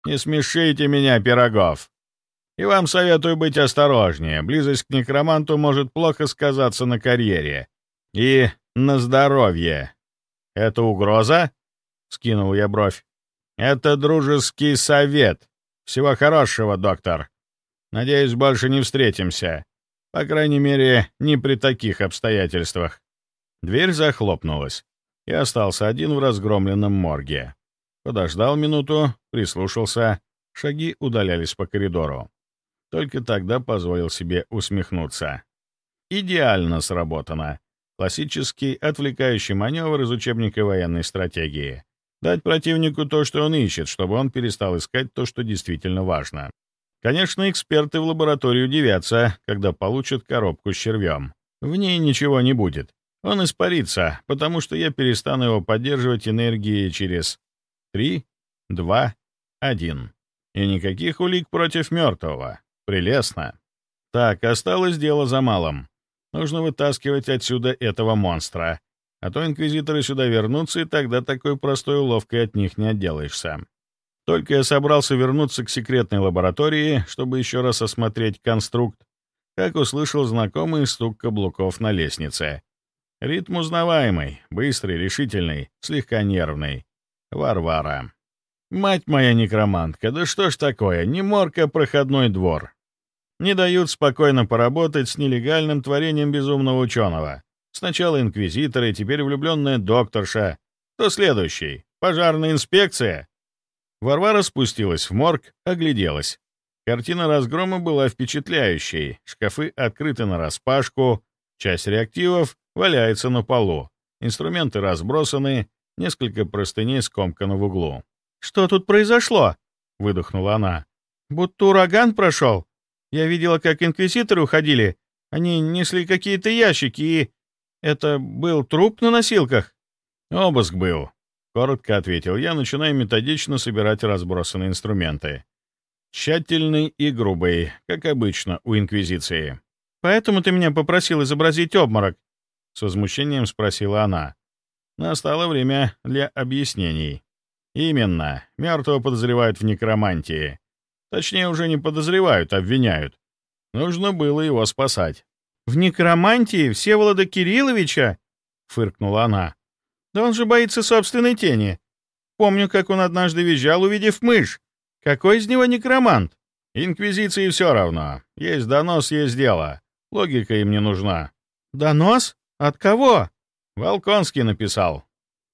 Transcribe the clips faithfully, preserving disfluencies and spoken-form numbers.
Не смешите меня, Пирогов. И вам советую быть осторожнее. Близость к некроманту может плохо сказаться на карьере. И на здоровье. Это угроза? Скинул я бровь. Это дружеский совет. Всего хорошего, доктор. Надеюсь, больше не встретимся. По крайней мере, не при таких обстоятельствах. Дверь захлопнулась. Я остался один в разгромленном морге. Подождал минуту, прислушался. Шаги удалялись по коридору. Только тогда позволил себе усмехнуться. Идеально сработано. Классический отвлекающий маневр из учебника военной стратегии. Дать противнику то, что он ищет, чтобы он перестал искать то, что действительно важно. Конечно, эксперты в лаборатории удивятся, когда получат коробку с червем. В ней ничего не будет. Он испарится, потому что я перестану его поддерживать энергией через три, два, один. И никаких улик против мертвого. Прелестно. Так, осталось дело за малым. Нужно вытаскивать отсюда этого монстра. А то инквизиторы сюда вернутся, и тогда такой простой уловкой от них не отделаешься. Только я собрался вернуться к секретной лаборатории, чтобы еще раз осмотреть конструкт, как услышал знакомый стук каблуков на лестнице. Ритм узнаваемый, быстрый, решительный, слегка нервный. Варвара. Мать моя некромантка, да что ж такое, не морг, а проходной двор. Не дают спокойно поработать с нелегальным творением безумного ученого. Сначала инквизиторы, теперь влюбленная докторша. Кто следующий? Пожарная инспекция? Варвара спустилась в морг, огляделась. Картина разгрома была впечатляющей. Шкафы открыты нараспашку, часть реактивов валяется на полу. Инструменты разбросаны, несколько простыней скомкано в углу. «Что тут произошло?» — выдохнула она. «Будто ураган прошел. Я видела, как инквизиторы уходили. Они несли какие-то ящики, и... Это был труп на носилках?» «Обыск был», — коротко ответил я, начиная методично собирать разбросанные инструменты. Тщательный и грубый, как обычно у Инквизиции. «Поэтому ты меня попросил изобразить обморок?» — с возмущением спросила она. Настало время для объяснений. «Именно. Мертвого подозревают в некромантии. Точнее, уже не подозревают, обвиняют. Нужно было его спасать». «В некромантии Всеволода Кирилловича?» — фыркнула она. «Да он же боится собственной тени. Помню, как он однажды визжал, увидев мышь. Какой из него некромант?» «Инквизиции все равно. Есть донос, есть дело. Логика им не нужна». «Донос? От кого?» «Волконский написал».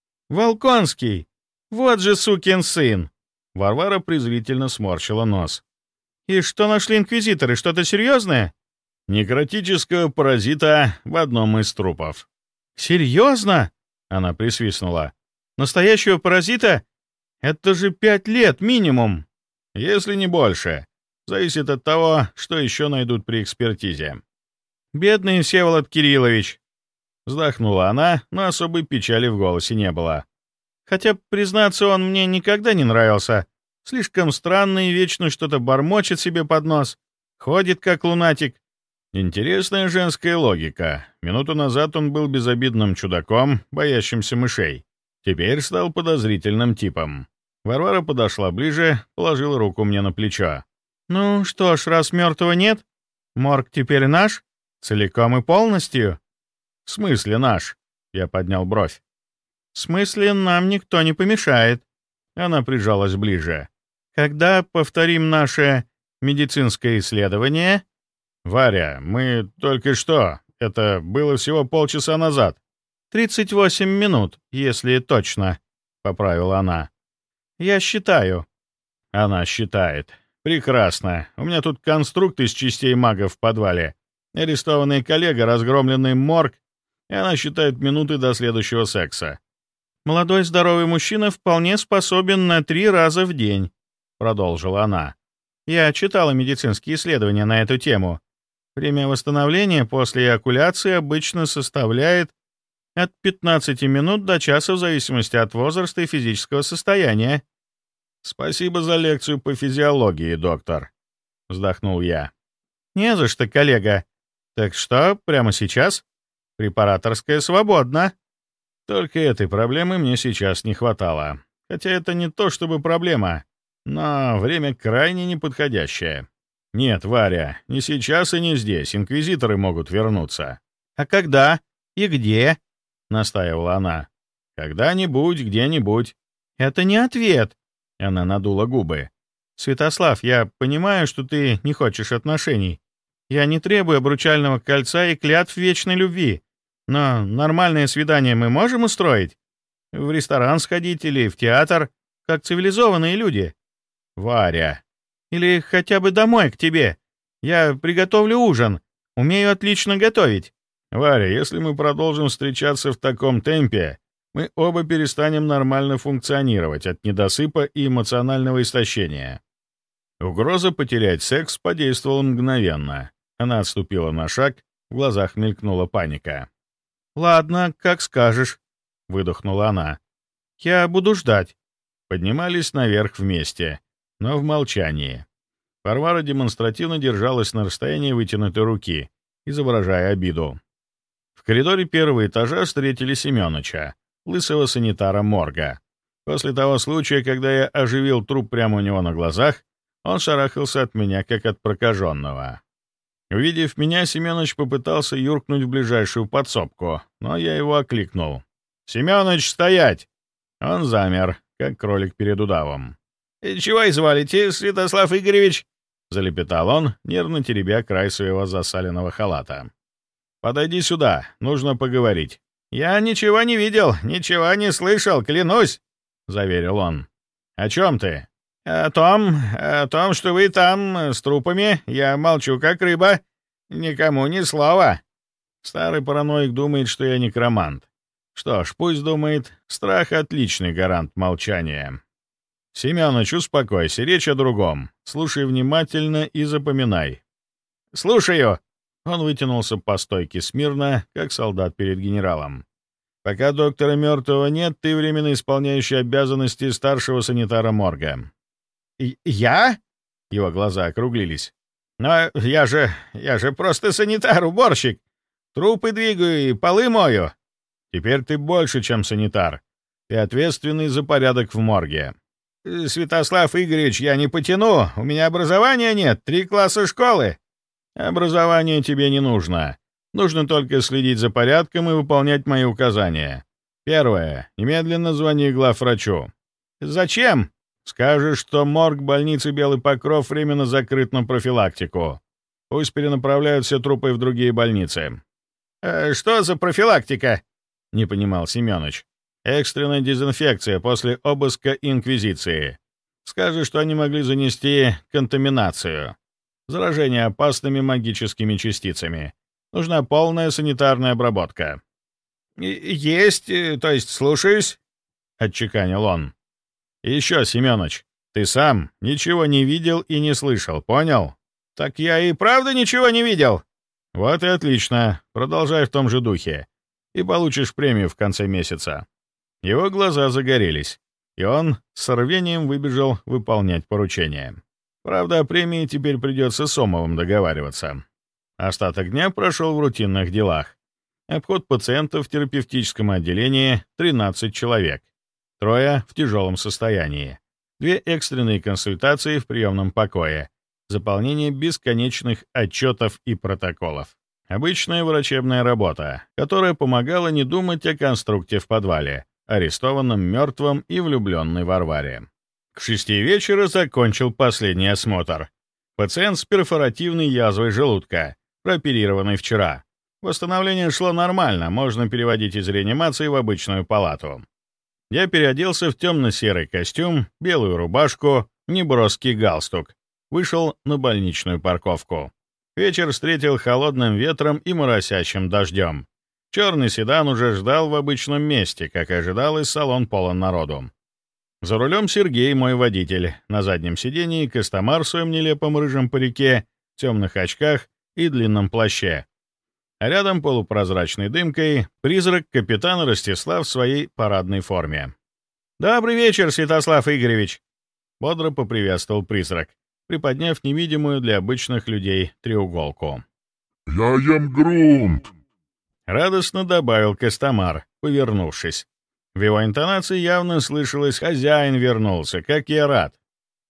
«Волконский? Вот же сукин сын!» Варвара презрительно сморщила нос. «И что нашли инквизиторы? Что-то серьезное?» «Некротического паразита в одном из трупов». «Серьезно?» — она присвистнула. «Настоящего паразита? Это же пять лет минимум!» «Если не больше. Зависит от того, что еще найдут при экспертизе». «Бедный Всеволод Кириллович!» Вздохнула она, но особой печали в голосе не было. «Хотя, признаться, он мне никогда не нравился. Слишком странный и вечно что-то бормочет себе под нос. Ходит, как лунатик». Интересная женская логика. Минуту назад он был безобидным чудаком, боящимся мышей. Теперь стал подозрительным типом. Варвара подошла ближе, положила руку мне на плечо. «Ну что ж, раз мертвого нет, морг теперь наш? Целиком и полностью?» «В смысле наш?» — я поднял бровь. «В смысле, нам никто не помешает». Она прижалась ближе. «Когда повторим наше медицинское исследование...» «Варя, мы только что. Это было всего полчаса назад». «Тридцать восемь минут, если точно», — поправила она. «Я считаю». Она считает. «Прекрасно. У меня тут конструкт из частей магов в подвале. Арестованный коллега, разгромленный морг, и она считает минуты до следующего секса». «Молодой здоровый мужчина вполне способен на три раза в день», — продолжила она. «Я читала медицинские исследования на эту тему. Время восстановления после эякуляции обычно составляет от пятнадцати минут до часа в зависимости от возраста и физического состояния». «Спасибо за лекцию по физиологии, доктор», — вздохнул я. «Не за что, коллега. Так что, прямо сейчас? Препараторская свободна». Только этой проблемы мне сейчас не хватало. Хотя это не то чтобы проблема. Но время крайне неподходящее. Нет, Варя, не сейчас и не здесь. Инквизиторы могут вернуться. «А когда? И где?» — настаивала она. «Когда-нибудь, где-нибудь». «Это не ответ!» — она надула губы. «Святослав, я понимаю, что ты не хочешь отношений. Я не требую обручального кольца и клятв вечной любви. Но нормальное свидание мы можем устроить? В ресторан сходить или в театр, как цивилизованные люди?» «Варя!» «Или хотя бы домой к тебе. Я приготовлю ужин. Умею отлично готовить». «Варя, если мы продолжим встречаться в таком темпе, мы оба перестанем нормально функционировать от недосыпа и эмоционального истощения». Угроза потерять секс подействовала мгновенно. Она отступила на шаг, в глазах мелькнула паника. «Ладно, как скажешь», — выдохнула она. «Я буду ждать». Поднимались наверх вместе, но в молчании. Варвара демонстративно держалась на расстоянии вытянутой руки, изображая обиду. В коридоре первого этажа встретили Семёныча, лысого санитара морга. После того случая, когда я оживил труп прямо у него на глазах, он шарахался от меня, как от прокаженного. Увидев меня, Семёныч попытался юркнуть в ближайшую подсобку, но я его окликнул. «Семёныч, стоять!» Он замер, как кролик перед удавом. «Чего изволите, Святослав Игоревич?» — залепетал он, нервно теребя край своего засаленного халата. «Подойди сюда, нужно поговорить». «Я ничего не видел, ничего не слышал, клянусь!» — заверил он. «О чем ты?» «О том, о том, что вы там, с трупами, я молчу как рыба. Никому ни слова». Старый параноик думает, что я некромант. Что ж, пусть думает, страх — отличный гарант молчания. «Семёныч, успокойся, речь о другом. Слушай внимательно и запоминай». «Слушаю!» Он вытянулся по стойке смирно, как солдат перед генералом. «Пока доктора мертвого нет, ты временно исполняющий обязанности старшего санитара морга». «Я?» — его глаза округлились. «Но я же... я же просто санитар-уборщик. Трупы двигаю и полы мою». «Теперь ты больше, чем санитар. Ты ответственный за порядок в морге». «Святослав Игоревич, я не потяну. У меня образования нет. Три класса школы». «Образование тебе не нужно. Нужно только следить за порядком и выполнять мои указания. Первое. Немедленно звони главврачу». «Зачем?» «Скажешь, что морг больницы Белый Покров временно закрыт на профилактику. Пусть перенаправляют все трупы в другие больницы». «Э, «Что за профилактика?» — не понимал Семёныч. «Экстренная дезинфекция после обыска Инквизиции. Скажешь, что они могли занести контаминацию. Заражение опасными магическими частицами. Нужна полная санитарная обработка». «Есть, то есть слушаюсь», — отчеканил он. «И еще, Семёныч, ты сам ничего не видел и не слышал, понял?» «Так я и правда ничего не видел». «Вот и отлично. Продолжай в том же духе. И получишь премию в конце месяца». Его глаза загорелись, и он с рвением выбежал выполнять поручение. Правда, о премии теперь придется с Сомовым договариваться. Остаток дня прошел в рутинных делах. Обход пациентов в терапевтическом отделении — тринадцать человек. Трое в тяжелом состоянии. Две экстренные консультации в приемном покое. Заполнение бесконечных отчетов и протоколов. Обычная врачебная работа, которая помогала не думать о конструкте в подвале, арестованном мертвом и влюбленной Варваре. К шести вечера закончил последний осмотр. Пациент с перфоративной язвой желудка, прооперированный вчера. Восстановление шло нормально, можно переводить из реанимации в обычную палату. Я переоделся в темно-серый костюм, белую рубашку, неброский галстук. Вышел на больничную парковку. Вечер встретил холодным ветром и моросящим дождем. Черный седан уже ждал в обычном месте, как и ожидалось, салон полон народу. За рулем Сергей, мой водитель, на заднем сидении Костомар в своем нелепом рыжем парике, темных очках и длинном плаще. А рядом полупрозрачной дымкой призрак капитана Ростислав в своей парадной форме. «Добрый вечер, Святослав Игоревич!» — бодро поприветствовал призрак, приподняв невидимую для обычных людей треуголку. «Я ем грунт!» — радостно добавил Костомар, повернувшись. В его интонации явно слышалось «хозяин вернулся, как я рад».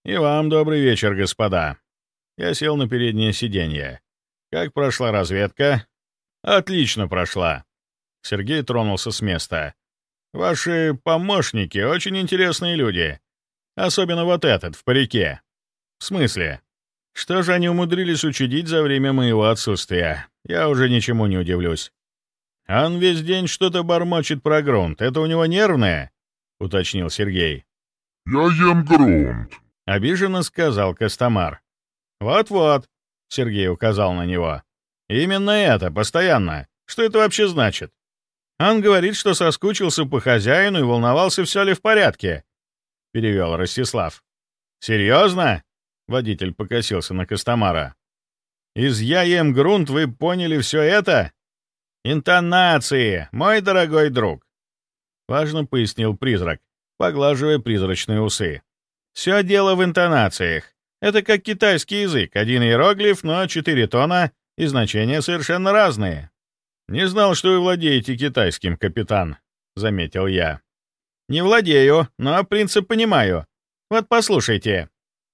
«И вам добрый вечер, господа». Я сел на переднее сиденье. «Как прошла разведка?» «Отлично прошла». Сергей тронулся с места. «Ваши помощники очень интересные люди. Особенно вот этот, в парике». «В смысле? Что же они умудрились учудить за время моего отсутствия? Я уже ничему не удивлюсь». «Он весь день что-то бормочет про грунт. Это у него нервное?» — уточнил Сергей. «Я ем грунт», — обиженно сказал Костомар. «Вот-вот», — Сергей указал на него. «Именно это, постоянно. Что это вообще значит?» «Он говорит, что соскучился по хозяину и волновался, все ли в порядке», — перевел Ростислав. «Серьезно?» — водитель покосился на Костомара. «Из «я ем грунт» вы поняли все это?» «Интонации, мой дорогой друг», — важно пояснил призрак, поглаживая призрачные усы. «Все дело в интонациях. Это как китайский язык. Один иероглиф, но четыре тона, и значения совершенно разные». «Не знал, что вы владеете китайским, капитан», — заметил я. «Не владею, но принцип понимаю. Вот послушайте.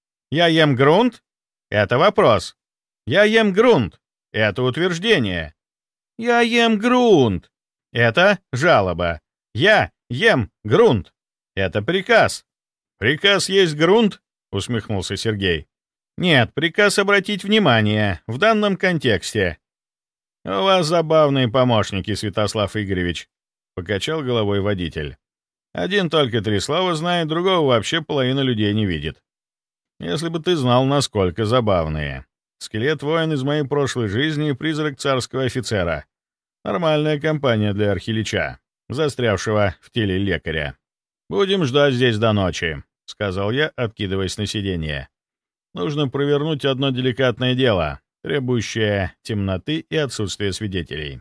Я ем грунт — это вопрос. Я ем грунт — это утверждение. Я ем грунт — это жалоба. Я ем грунт — это приказ». «Приказ есть грунт?» — усмехнулся Сергей. «Нет, приказ обратить внимание в данном контексте». «У вас забавные помощники, Святослав Игоревич», — покачал головой водитель. «Один только три слова знает, другого вообще половина людей не видит. Если бы ты знал, насколько забавные. Скелет-воин из моей прошлой жизни и призрак царского офицера. Нормальная компания для архилича, застрявшего в теле лекаря. Будем ждать здесь до ночи», — сказал я, откидываясь на сиденье. «Нужно провернуть одно деликатное дело, требующее темноты и отсутствия свидетелей».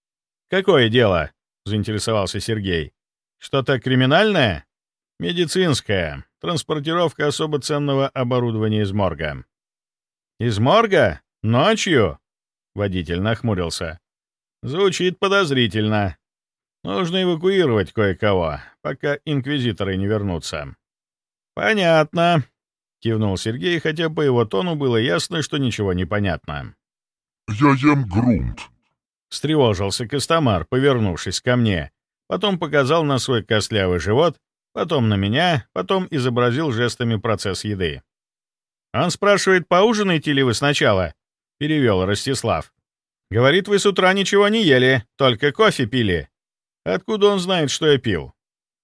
«Какое дело?» — заинтересовался Сергей. «Что-то криминальное?» «Медицинское. Транспортировка особо ценного оборудования из морга». «Из морга? Ночью?» — водитель нахмурился. «Звучит подозрительно. Нужно эвакуировать кое-кого, пока инквизиторы не вернутся». «Понятно», — кивнул Сергей, хотя по его тону было ясно, что ничего не понятно. «Я ем грунт», — встревожился Костомар, повернувшись ко мне. Потом показал на свой костлявый живот, потом на меня, потом изобразил жестами процесс еды. «Он спрашивает, поужинаете ли вы сначала?» — перевел Ростислав. «Говорит, вы с утра ничего не ели, только кофе пили. Откуда он знает, что я пил?»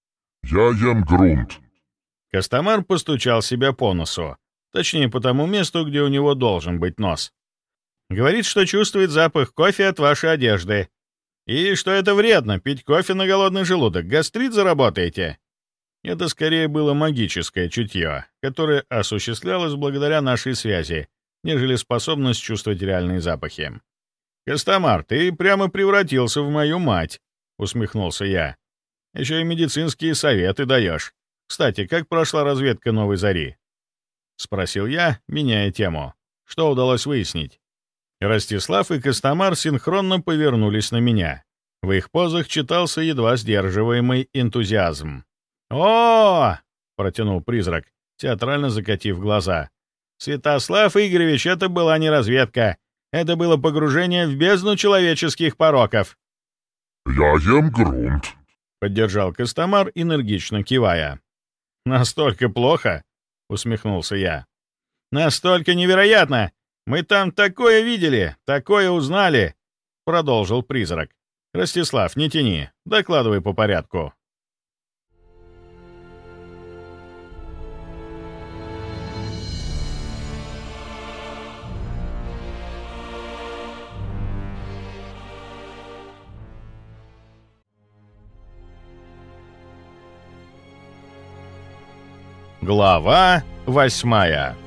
«Я ем грунт». Костомар постучал себя по носу, точнее, по тому месту, где у него должен быть нос. «Говорит, что чувствует запах кофе от вашей одежды. И что это вредно, пить кофе на голодный желудок. Гастрит заработаете?» Это скорее было магическое чутье, которое осуществлялось благодаря нашей связи, нежели способность чувствовать реальные запахи. «Костомар, ты прямо превратился в мою мать», — усмехнулся я. «Еще и медицинские советы даешь. Кстати, как прошла разведка Новой Зари?» — спросил я, меняя тему. Что удалось выяснить? Ростислав и Костомар синхронно повернулись на меня. В их позах читался едва сдерживаемый энтузиазм. «О!» — протянул призрак, театрально закатив глаза. «Святослав Игоревич, это была не разведка. Это было погружение в бездну человеческих пороков». «Я ем грунт», — поддержал Костомар, энергично кивая. «Настолько плохо?» — усмехнулся я. «Настолько невероятно! Мы там такое видели, такое узнали!» — продолжил призрак. «Ростислав, не тяни, докладывай по порядку». Глава восьмая.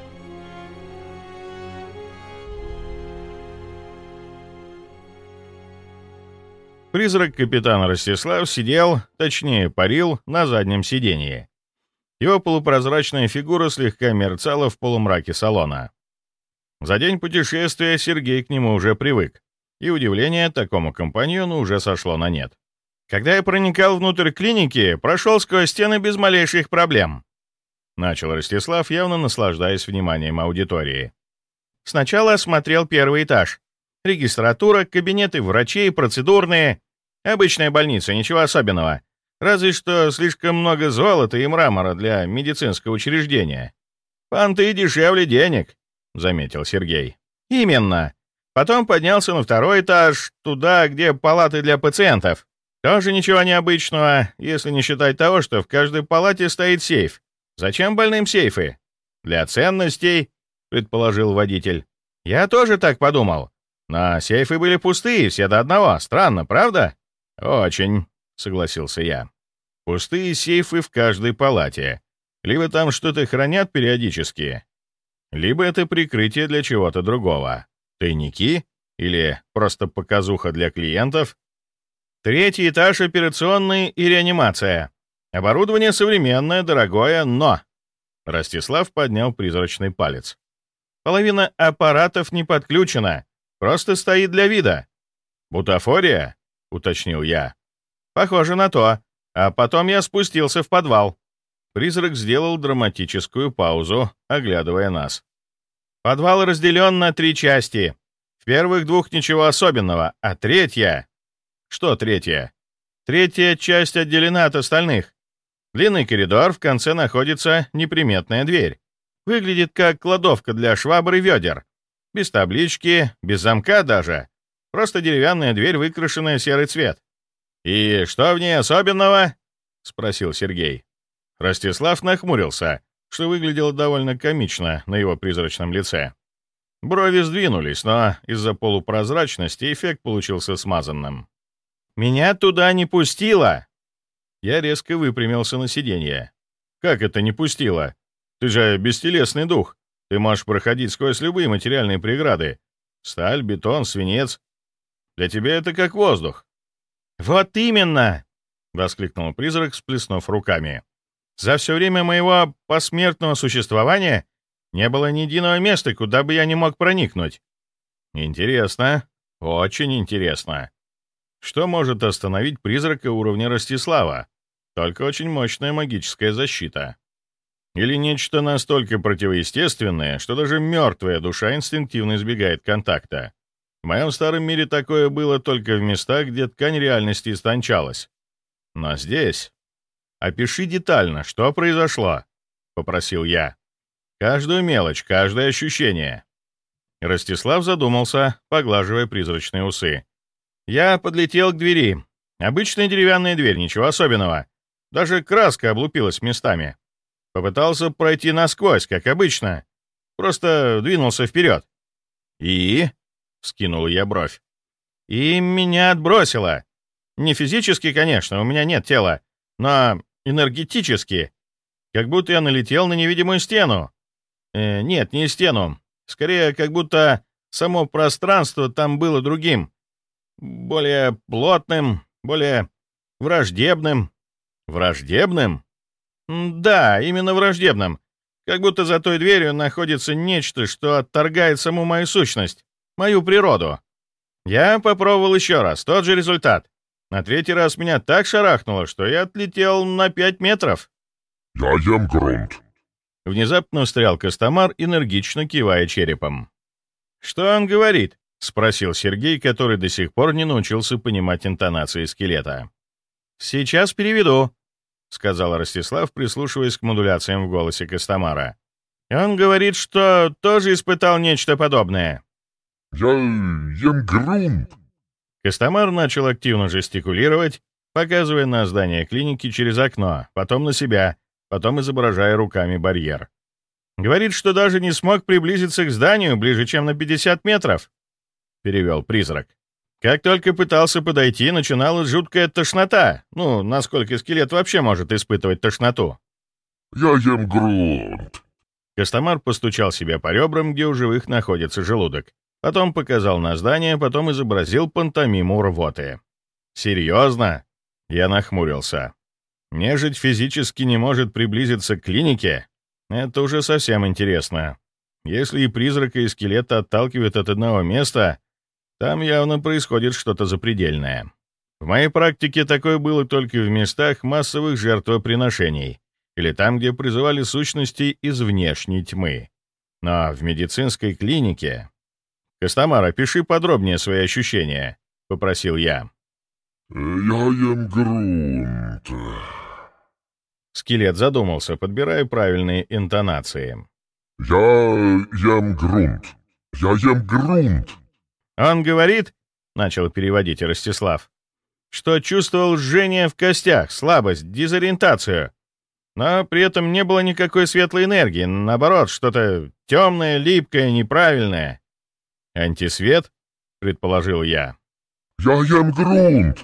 Призрак капитана Ростислав сидел, точнее парил, на заднем сиденье. Его полупрозрачная фигура слегка мерцала в полумраке салона. За день путешествия Сергей к нему уже привык, и удивление такому компаньону уже сошло на нет. Когда я проникал внутрь клиники, прошел сквозь стены без малейших проблем. Начал Ростислав, явно наслаждаясь вниманием аудитории. Сначала осмотрел первый этаж. Регистратура, кабинеты врачей, процедурные. Обычная больница, ничего особенного. Разве что слишком много золота и мрамора для медицинского учреждения. «Понты дешевле денег», — заметил Сергей. «Именно. Потом поднялся на второй этаж, туда, где палаты для пациентов. Тоже ничего необычного, если не считать того, что в каждой палате стоит сейф. Зачем больным сейфы? Для ценностей», — предположил водитель. «Я тоже так подумал. Но сейфы были пустые, все до одного. Странно, правда?» «Очень», — согласился я. «Пустые сейфы в каждой палате. Либо там что-то хранят периодически, либо это прикрытие для чего-то другого. Тайники? Или просто показуха для клиентов?» «Третий этаж — операционный и реанимация. Оборудование современное, дорогое, но...» Ростислав поднял призрачный палец. «Половина аппаратов не подключена, просто стоит для вида». «Бутафория?» — уточнил я. «Похоже на то. А потом я спустился в подвал». Призрак сделал драматическую паузу, оглядывая нас. «Подвал разделен на три части. В первых двух ничего особенного, а третья...» «Что третья?» «Третья часть отделена от остальных. Длинный коридор, в конце находится неприметная дверь. Выглядит как кладовка для швабр и ведер. Без таблички, без замка даже. Просто деревянная дверь, выкрашенная в серый цвет». «И что в ней особенного?» — спросил Сергей. Ростислав нахмурился, что выглядело довольно комично на его призрачном лице. Брови сдвинулись, но из-за полупрозрачности эффект получился смазанным. «Меня туда не пустило!» Я резко выпрямился на сиденье. «Как это не пустило? Ты же бестелесный дух. Ты можешь проходить сквозь любые материальные преграды. Сталь, бетон, свинец. Для тебя это как воздух». «Вот именно!» — воскликнул призрак, всплеснув руками. «За все время моего посмертного существования не было ни единого места, куда бы я не мог проникнуть». «Интересно, очень интересно. Что может остановить призрака уровня Ростислава? Только очень мощная магическая защита. Или нечто настолько противоестественное, что даже мертвая душа инстинктивно избегает контакта. В моем старом мире такое было только в местах, где ткань реальности истончалась. Но здесь... «Опиши детально, что произошло», — попросил я. «Каждую мелочь, каждое ощущение». Ростислав задумался, поглаживая призрачные усы. «Я подлетел к двери. Обычная деревянная дверь, ничего особенного. Даже краска облупилась местами. Попытался пройти насквозь, как обычно. Просто двинулся вперед». «И?» — вскинул я бровь. «И меня отбросило. Не физически, конечно, у меня нет тела, но энергетически. Как будто я налетел на невидимую стену. Э, нет, не стену. Скорее, как будто само пространство там было другим. Более плотным, более враждебным». «Враждебным?» «Да, именно враждебным. Как будто за той дверью находится нечто, что отторгает саму мою сущность, мою природу. Я попробовал еще раз, тот же результат. На третий раз меня так шарахнуло, что я отлетел на пять метров». «Я ем грунт». Внезапно встрял Костомар, энергично кивая черепом. «Что он говорит?» — спросил Сергей, который до сих пор не научился понимать интонации скелета. «Сейчас переведу», — сказал Ростислав, прислушиваясь к модуляциям в голосе Костомара. «Он говорит, что тоже испытал нечто подобное». «Я ем грунт». Костомар начал активно жестикулировать, показывая на здание клиники через окно, потом на себя, потом изображая руками барьер. «Говорит, что даже не смог приблизиться к зданию ближе, чем на пятьдесят метров», — перевел призрак. «Как только пытался подойти, начиналась жуткая тошнота. Ну, насколько скелет вообще может испытывать тошноту?» «Я ем грунт». Костомар постучал себя по ребрам, где у живых находится желудок. Потом показал на здание, потом изобразил пантомиму рвоты. «Серьезно?» Я нахмурился. «Нежить физически не может приблизиться к клинике? Это уже совсем интересно. Если и призрака, и скелета отталкивают от одного места, там явно происходит что-то запредельное. В моей практике такое было только в местах массовых жертвоприношений, или там, где призывали сущности из внешней тьмы. Но в медицинской клинике... «Костомар, опиши подробнее свои ощущения», — попросил я. «Я ем грунт». Скелет задумался, подбирая правильные интонации. «Я ем грунт. Я ем грунт». «Он говорит, — начал переводить Ростислав, — что чувствовал жжение в костях, слабость, дезориентацию, но при этом не было никакой светлой энергии, наоборот, что-то темное, липкое, неправильное». «Антисвет?» — предположил я. «Я ем грунт».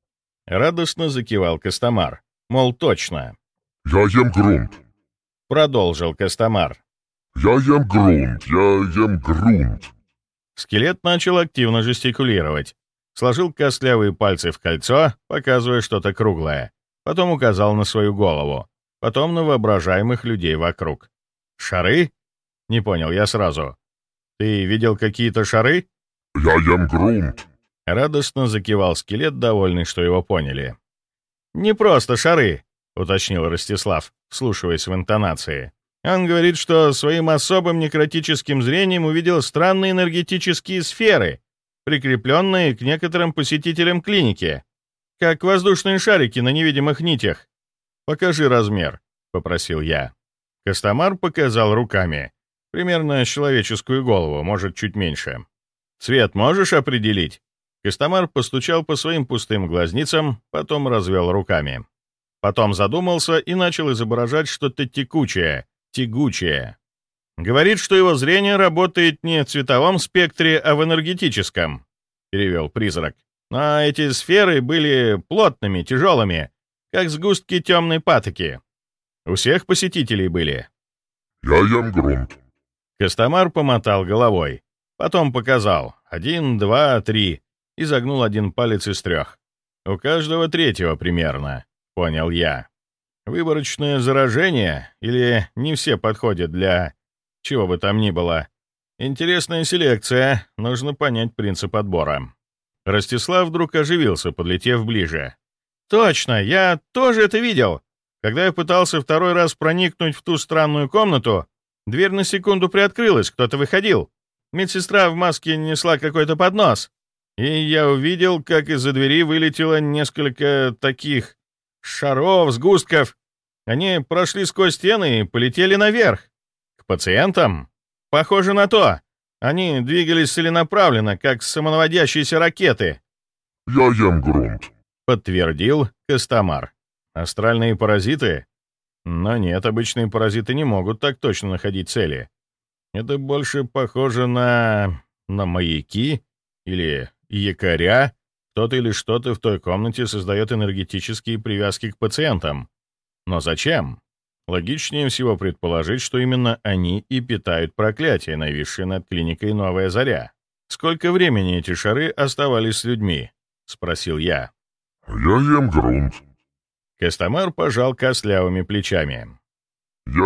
Радостно закивал Костомар, мол, точно. «Я ем грунт. Продолжил Костомар. Я ем грунт. Я ем грунт». Скелет начал активно жестикулировать. Сложил костлявые пальцы в кольцо, показывая что-то круглое. Потом указал на свою голову. Потом на воображаемых людей вокруг. «Шары?» — не понял я сразу. «Ты видел какие-то шары?» «Я ем грунт». Радостно закивал скелет, довольный, что его поняли. «Не просто шары», — уточнил Ростислав, вслушиваясь в интонации. «Он говорит, что своим особым некротическим зрением увидел странные энергетические сферы, прикрепленные к некоторым посетителям клиники, как воздушные шарики на невидимых нитях. Покажи размер», — попросил я. Костомар показал руками. Примерно человеческую голову, может, чуть меньше. «Цвет можешь определить?» Костомар постучал по своим пустым глазницам, потом развел руками. Потом задумался и начал изображать что-то текучее, тягучее. «Говорит, что его зрение работает не в цветовом спектре, а в энергетическом», — перевел призрак. «Но эти сферы были плотными, тяжелыми, как сгустки темной патоки. У всех посетителей были». «Я ем грунт». Костомар помотал головой. Потом показал. Один, два, три. И загнул один палец из трех. У каждого третьего примерно, понял я. Выборочное заражение? Или не все подходят для... чего бы там ни было? Интересная селекция. Нужно понять принцип отбора. Ростислав вдруг оживился, подлетев ближе. «Точно, я тоже это видел. Когда я пытался второй раз проникнуть в ту странную комнату, дверь на секунду приоткрылась, кто-то выходил. Медсестра в маске несла какой-то поднос. И я увидел, как из-за двери вылетело несколько таких шаров, сгустков. Они прошли сквозь стены и полетели наверх. К пациентам? Похоже на то. Они двигались целенаправленно, как самонаводящиеся ракеты. «Я ем грунт», — подтвердил Костомар. «Астральные паразиты? Но нет, обычные паразиты не могут так точно находить цели. Это больше похоже на... на маяки или якоря. Кто-то или что-то в той комнате создает энергетические привязки к пациентам. Но зачем? Логичнее всего предположить, что именно они и питают проклятие, нависшее над клиникой «Новая заря». «Сколько времени эти шары оставались с людьми?» — спросил я. «Я ем грунт». Костомар пожал костлявыми плечами. «Я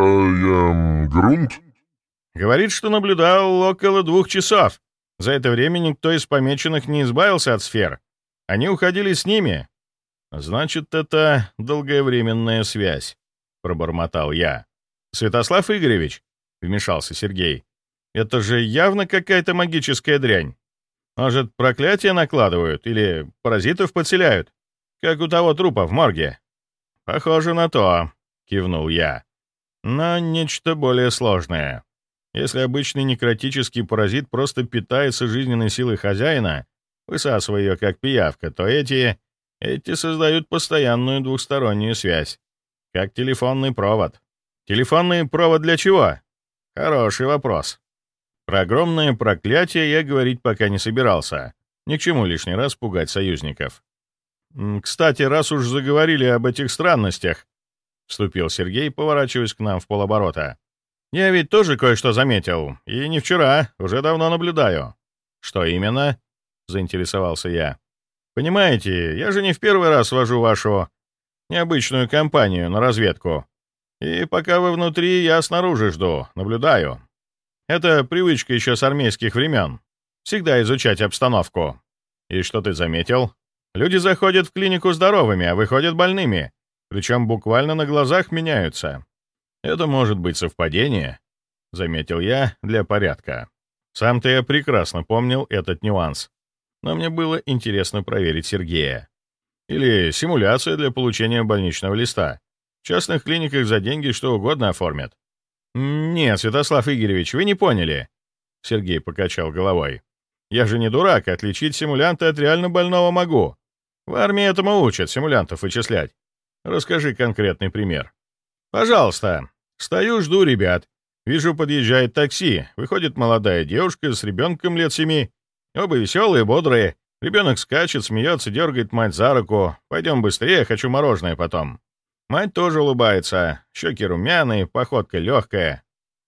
ем грунт». «Говорит, что наблюдал около двух часов. За это время никто из помеченных не избавился от сфер. Они уходили с ними». «Значит, это долговременная связь», — пробормотал я. «Святослав Игоревич», — вмешался Сергей, — «это же явно какая-то магическая дрянь. Может, проклятие накладывают или паразитов подселяют, как у того трупа в морге?» «Похоже на то», — кивнул я. «Но нечто более сложное. Если обычный некротический паразит просто питается жизненной силой хозяина, высасывая ее как пиявка, то эти... эти создают постоянную двухстороннюю связь, как телефонный провод. Телефонный провод для чего? Хороший вопрос. Про огромное проклятие я говорить пока не собирался. Ни к чему лишний раз пугать союзников. «Кстати, раз уж заговорили об этих странностях», — вступил Сергей, поворачиваясь к нам в полоборота. «Я ведь тоже кое-что заметил, и не вчера, уже давно наблюдаю». «Что именно?» — заинтересовался я. «Понимаете, я же не в первый раз вожу вашу необычную компанию на разведку. И пока вы внутри, я снаружи жду, наблюдаю. Это привычка еще с армейских времен. Всегда изучать обстановку. И что ты заметил? Люди заходят в клинику здоровыми, а выходят больными. Причем буквально на глазах меняются. Это может быть совпадение, — заметил я для порядка. Сам-то я прекрасно помнил этот нюанс. Но мне было интересно проверить Сергея. Или симуляция для получения больничного листа. В частных клиниках за деньги что угодно оформят. «Нет, Святослав Игоревич, вы не поняли», — Сергей покачал головой. «Я же не дурак, отличить симулянта от реально больного могу. В армии этому учат, симулянтов вычислять. Расскажи конкретный пример». «Пожалуйста. Стою, жду ребят. Вижу, подъезжает такси. Выходит молодая девушка с ребенком лет семи. Оба веселые, бодрые. Ребенок скачет, смеется, дергает мать за руку. «Пойдем быстрее, хочу мороженое потом». Мать тоже улыбается, щеки румяные, походка легкая.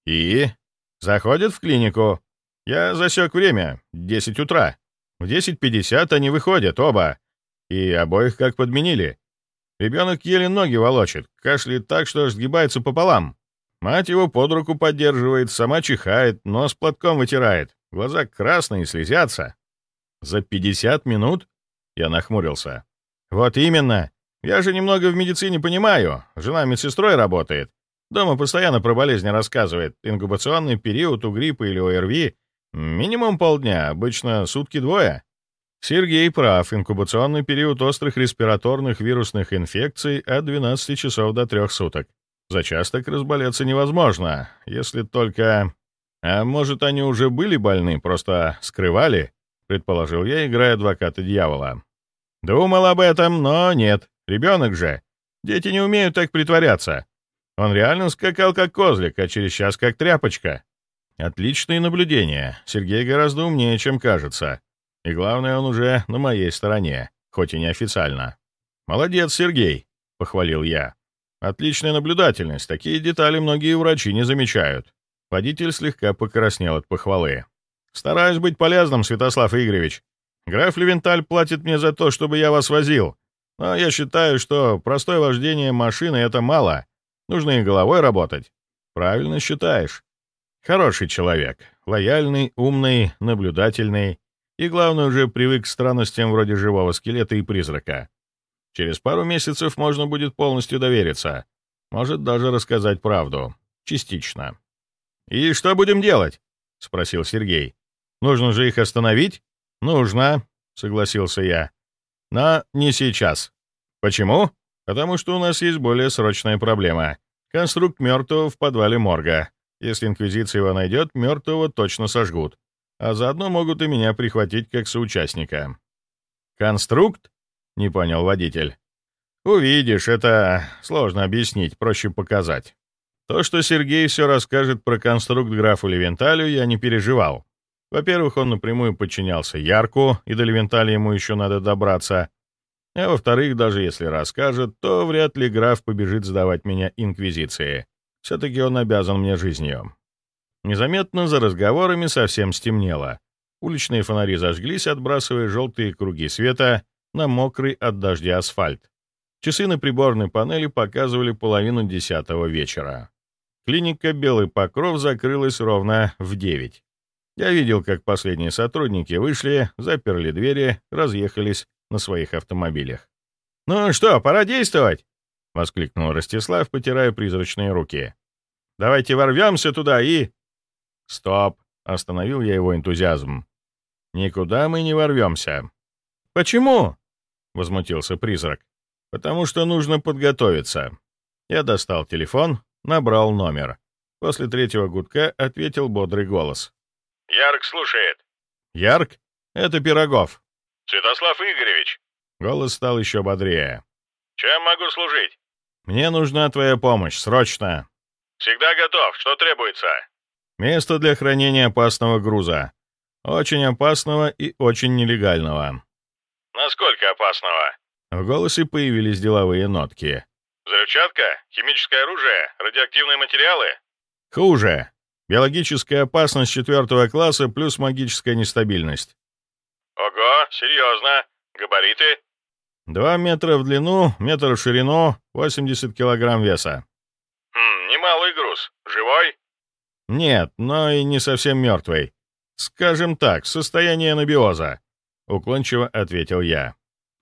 И заходят в клинику. Я засек время, десять утра. В десять пятьдесят они выходят, оба. И обоих как подменили. Ребенок еле ноги волочит, кашляет так, что аж сгибается пополам. Мать его под руку поддерживает, сама чихает, нос платком вытирает. Глаза красные, слезятся. За пятьдесят минут? Я нахмурился. Вот именно. Я же немного в медицине понимаю. Жена медсестрой работает. Дома постоянно про болезни рассказывает. Инкубационный период у гриппа или ОРВИ минимум полдня, обычно сутки-двое. Сергей прав. Инкубационный период острых респираторных вирусных инфекций от двенадцати часов до трех суток. За час так разболеться невозможно, если только... А может, они уже были больны, просто скрывали? Предположил я, играя адвоката дьявола. Думал об этом, но нет. Ребенок же. Дети не умеют так притворяться. Он реально скакал как козлик, а через час как тряпочка. Отличные наблюдения. Сергей гораздо умнее, чем кажется. И главное, он уже на моей стороне, хоть и неофициально. «Молодец, Сергей», — похвалил я. «Отличная наблюдательность. Такие детали многие врачи не замечают». Водитель слегка покраснел от похвалы. «Стараюсь быть полезным, Святослав Игоревич. Граф Левенталь платит мне за то, чтобы я вас возил. Но я считаю, что простое вождение машины — это мало. Нужно и головой работать». «Правильно считаешь. Хороший человек. Лояльный, умный, наблюдательный. И, главное, уже привык к странностям вроде живого скелета и призрака. Через пару месяцев можно будет полностью довериться. Может даже рассказать правду. Частично». «И что будем делать?» — спросил Сергей. «Нужно же их остановить?» «Нужно», — согласился я. «Но не сейчас». «Почему?» «Потому что у нас есть более срочная проблема. Конструкт мертвого в подвале морга. Если Инквизиция его найдет, мертвого точно сожгут. А заодно могут и меня прихватить как соучастника». «Конструкт?» — не понял водитель. «Увидишь, это сложно объяснить, проще показать». То, что Сергей все расскажет про конструкт графу Левенталю, я не переживал. Во-первых, он напрямую подчинялся Ярку, и до Левенталя ему еще надо добраться. А во-вторых, даже если расскажет, то вряд ли граф побежит сдавать меня Инквизиции. Все-таки он обязан мне жизнью. Незаметно за разговорами совсем стемнело. Уличные фонари зажглись, отбрасывая желтые круги света на мокрый от дождя асфальт. Часы на приборной панели показывали половину десятого вечера. Клиника «Белый покров» закрылась ровно в девять. Я видел, как последние сотрудники вышли, заперли двери, разъехались на своих автомобилях. «Ну что, пора действовать!» — воскликнул Ростислав, потирая призрачные руки. «Давайте ворвемся туда и...» «Стоп!» — остановил я его энтузиазм. «Никуда мы не ворвемся». «Почему?» — возмутился призрак. «Потому что нужно подготовиться». Я достал телефон, набрал номер. После третьего гудка ответил бодрый голос. «Ярк слушает». «Ярк? Это Пирогов». «Святослав Игоревич». Голос стал еще бодрее. «Чем могу служить?» «Мне нужна твоя помощь, срочно». «Всегда готов. Что требуется?» «Место для хранения опасного груза. Очень опасного и очень нелегального». «Насколько опасного?» В голосе появились деловые нотки. «Взрывчатка? Химическое оружие? Радиоактивные материалы?» «Хуже. Биологическая опасность четвертого класса плюс магическая нестабильность». «Ого, серьезно. Габариты?» Два метра в длину, метр в ширину, восемьдесят килограмм веса». «Хм, немалый груз. Живой?» «Нет, но и не совсем мертвый. Скажем так, состояние анабиоза», — уклончиво ответил я.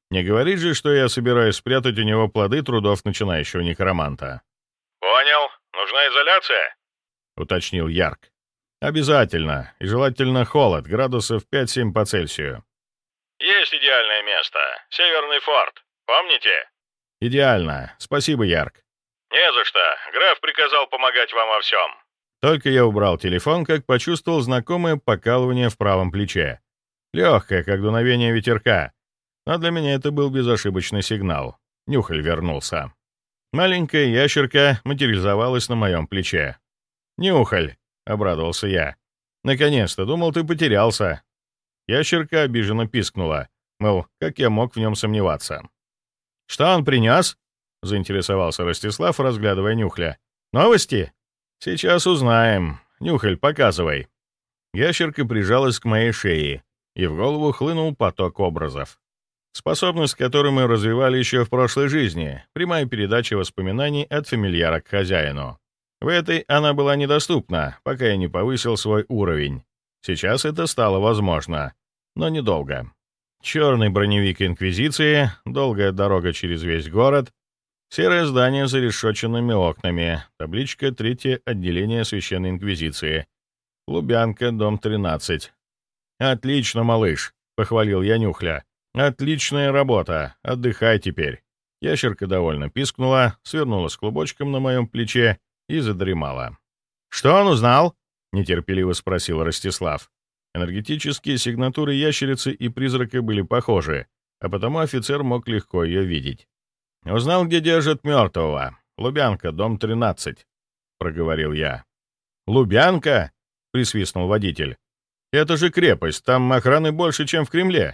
Не говорит же, что я собираюсь спрятать у него плоды трудов начинающего некроманта. Понял. Нужна изоляция? Уточнил Ярк. Обязательно. И желательно холод, градусов пять-семь по Цельсию. Есть идеальное место. Северный форт. Помните? Идеально. Спасибо, Ярк. Не за что. Граф приказал помогать вам во всем. Только я убрал телефон, как почувствовал знакомое покалывание в правом плече. Легкое, как дуновение ветерка. Но для меня это был безошибочный сигнал. Нюхаль вернулся. Маленькая ящерка материализовалась на моем плече. «Нюхаль!» — обрадовался я. «Наконец-то, думал, ты потерялся». Ящерка обиженно пискнула, мол, как я мог в нем сомневаться. «Что он принес?» — заинтересовался Ростислав, разглядывая Нюхля. «Новости?» «Сейчас узнаем. Нюхаль, показывай». Ящерка прижалась к моей шее, и в голову хлынул поток образов. Способность, которую мы развивали еще в прошлой жизни, прямая передача воспоминаний от фамильяра к хозяину. В этой она была недоступна, пока я не повысил свой уровень. Сейчас это стало возможно, но недолго. Черный броневик Инквизиции, долгая дорога через весь город, серое здание с зарешоченными окнами, табличка «Третье отделение Священной Инквизиции», Лубянка, дом тринадцать. «Отлично, малыш», — похвалил я Нюхля. «Отличная работа. Отдыхай теперь». Ящерка довольно пискнула, свернулась клубочком на моем плече и задремала. «Что он узнал?» — нетерпеливо спросил Ростислав. Энергетические сигнатуры ящерицы и призрака были похожи, а потому офицер мог легко ее видеть. «Узнал, где держат мертвого. Лубянка, дом тринадцать», — проговорил я. «Лубянка?» — присвистнул водитель. «Это же крепость, там охраны больше, чем в Кремле».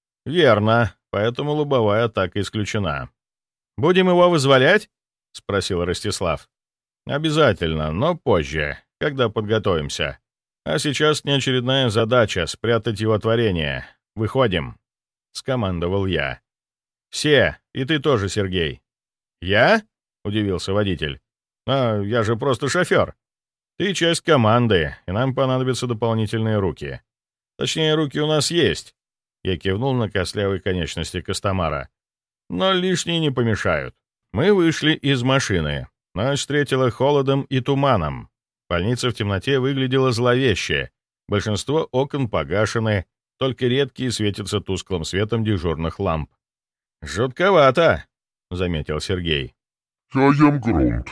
«Верно, поэтому лобовая атака исключена». «Будем его вызволять?» — спросил Ростислав. «Обязательно, но позже, когда подготовимся. А сейчас неочередная задача — спрятать его творение. Выходим», — скомандовал я. «Все, и ты тоже, Сергей». «Я?» — удивился водитель. «А я же просто шофер. Ты часть команды, и нам понадобятся дополнительные руки. Точнее, руки у нас есть». Я кивнул на костлявые конечности Костомара. «Но лишние не помешают». Мы вышли из машины. Ночь встретила холодом и туманом. Больница в темноте выглядела зловеще. Большинство окон погашены, только редкие светятся тусклым светом дежурных ламп. «Жутковато», — заметил Сергей. Я ем грунт.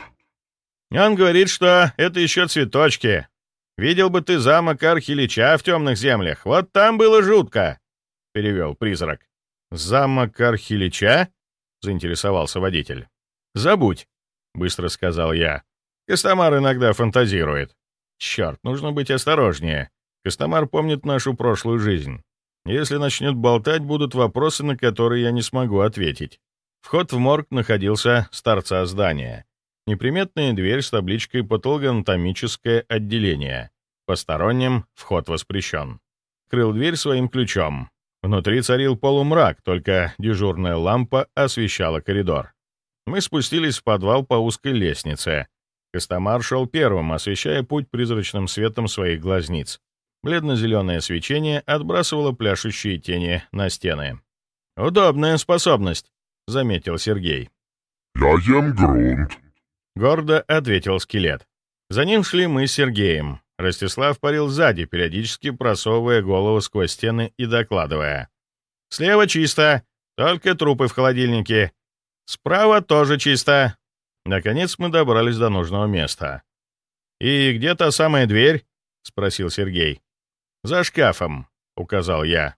«Он говорит, что это еще цветочки. Видел бы ты замок Архилича в темных землях. Вот там было жутко», — перевел призрак. «Замок Архилича?» — заинтересовался водитель. «Забудь», — быстро сказал я. «Костомар иногда фантазирует». «Черт, нужно быть осторожнее. Костомар помнит нашу прошлую жизнь. Если начнет болтать, будут вопросы, на которые я не смогу ответить». Вход в морг находился с торца здания. Неприметная дверь с табличкой «Патологоанатомическое отделение». Посторонним вход воспрещен. Крыл дверь своим ключом. Внутри царил полумрак, только дежурная лампа освещала коридор. Мы спустились в подвал по узкой лестнице. Костомар шел первым, освещая путь призрачным светом своих глазниц. Бледно-зеленое свечение отбрасывало пляшущие тени на стены. «Удобная способность», — заметил Сергей. Я ем грунт. Гордо ответил скелет. За ним шли мы с Сергеем. Ростислав парил сзади, периодически просовывая голову сквозь стены и докладывая. «Слева чисто, только трупы в холодильнике. Справа тоже чисто». Наконец мы добрались до нужного места. «И где та самая дверь?» — спросил Сергей. «За шкафом», — указал я.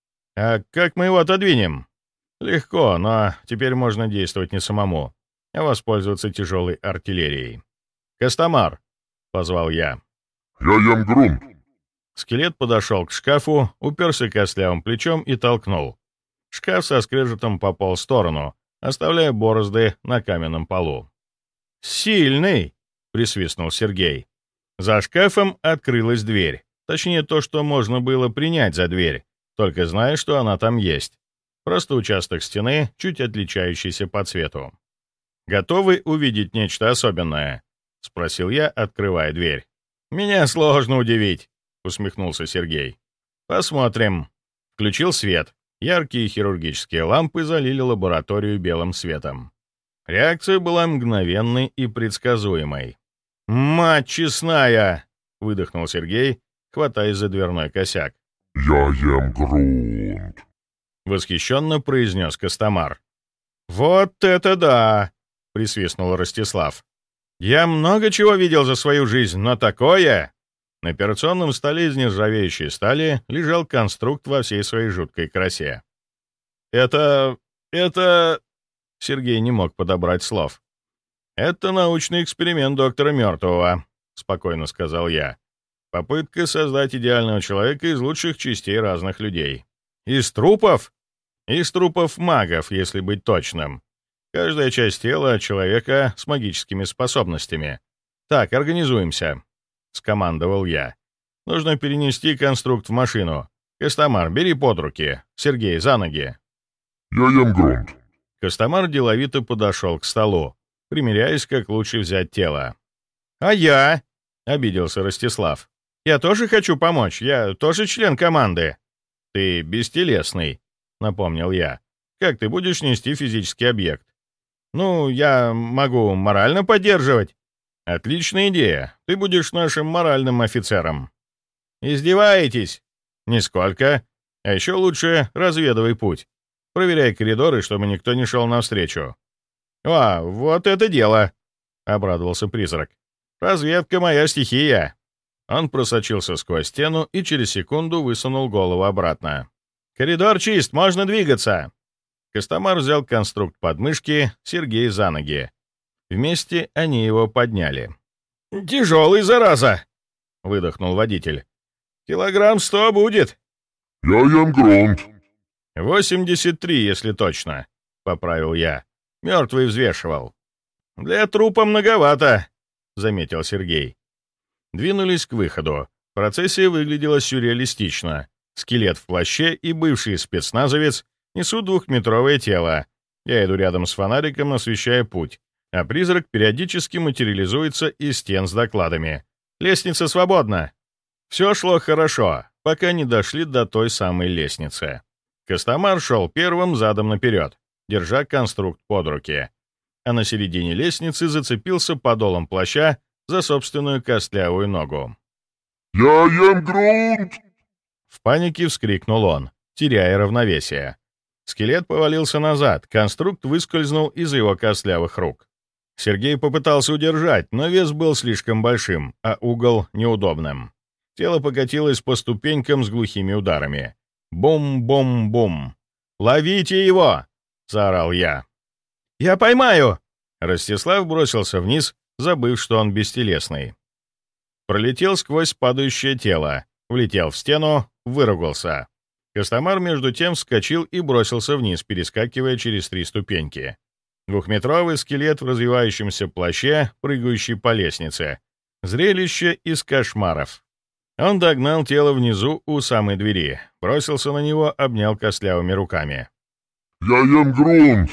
«А как мы его отодвинем?» «Легко, но теперь можно действовать не самому, а воспользоваться тяжелой артиллерией». «Костомар», — позвал я. Я ем грунт. Скелет подошел к шкафу, уперся костлявым плечом и толкнул. Шкаф со скрежетом пополз в сторону, оставляя борозды на каменном полу. «Сильный!» — присвистнул Сергей. За шкафом открылась дверь. Точнее, то, что можно было принять за дверь, только зная, что она там есть. Просто участок стены, чуть отличающийся по цвету. «Готовы увидеть нечто особенное?» — спросил я, открывая дверь. «Меня сложно удивить», — усмехнулся Сергей. «Посмотрим». Включил свет. Яркие хирургические лампы залили лабораторию белым светом. Реакция была мгновенной и предсказуемой. «Мать честная!» — выдохнул Сергей, хватаясь за дверной косяк. «Я ем грунт», — восхищенно произнес Костомар. «Вот это да!» — присвистнул Ростислав. «Я много чего видел за свою жизнь, но такое...» На операционном столе из нержавеющей стали лежал конструкт во всей своей жуткой красе. «Это... это...» Сергей не мог подобрать слов. «Это научный эксперимент доктора Мертвого», — спокойно сказал я. «Попытка создать идеального человека из лучших частей разных людей». «Из трупов?» «Из трупов магов, если быть точным. Каждая часть тела человека с магическими способностями. Так, организуемся», — скомандовал я. «Нужно перенести конструкт в машину. Костомар, бери под руки. Сергей, за ноги». «Я ем грунт». Костомар деловито подошел к столу, примеряясь, как лучше взять тело. «А я?» — обиделся Ростислав. «Я тоже хочу помочь. Я тоже член команды». «Ты бестелесный», — напомнил я. «Как ты будешь нести физический объект?» «Ну, я могу морально поддерживать». «Отличная идея. Ты будешь нашим моральным офицером». «Издеваетесь?» «Нисколько. А еще лучше разведывай путь. Проверяй коридоры, чтобы никто не шел навстречу». «А, вот это дело!» — обрадовался призрак. «Разведка — моя стихия». Он просочился сквозь стену и через секунду высунул голову обратно. «Коридор чист, можно двигаться!» Костомар взял конструкт под мышки, Сергей за ноги. Вместе они его подняли. «Тяжелый, зараза!» — выдохнул водитель. «Килограмм сто будет!» «Я ем грунт». «восемьдесят три, если точно», — поправил я. Мертвый взвешивал. «Для трупа многовато», — заметил Сергей. Двинулись к выходу. Процессия выглядела сюрреалистично. Скелет в плаще и бывший спецназовец несут двухметровое тело. Я иду рядом с фонариком, освещая путь, а призрак периодически материализуется из стен с докладами. «Лестница свободна!» Все шло хорошо, пока не дошли до той самой лестницы. Костомар шел первым задом наперед, держа конструкт под руки, а на середине лестницы зацепился подолом плаща за собственную костлявую ногу. «Я ем грунт!» В панике вскрикнул он, теряя равновесие. Скелет повалился назад, конструкт выскользнул из его костлявых рук. Сергей попытался удержать, но вес был слишком большим, а угол неудобным. Тело покатилось по ступенькам с глухими ударами. Бум-бум-бум. «Ловите его!» — заорал я. «Я поймаю!» Ростислав бросился вниз, забыв, что он бестелесный. Пролетел сквозь падающее тело, влетел в стену, выругался. Костомар между тем вскочил и бросился вниз, перескакивая через три ступеньки. Двухметровый скелет в развивающемся плаще, прыгающий по лестнице. Зрелище из кошмаров. Он догнал тело внизу у самой двери, бросился на него, обнял костлявыми руками. «Я ем грунт!»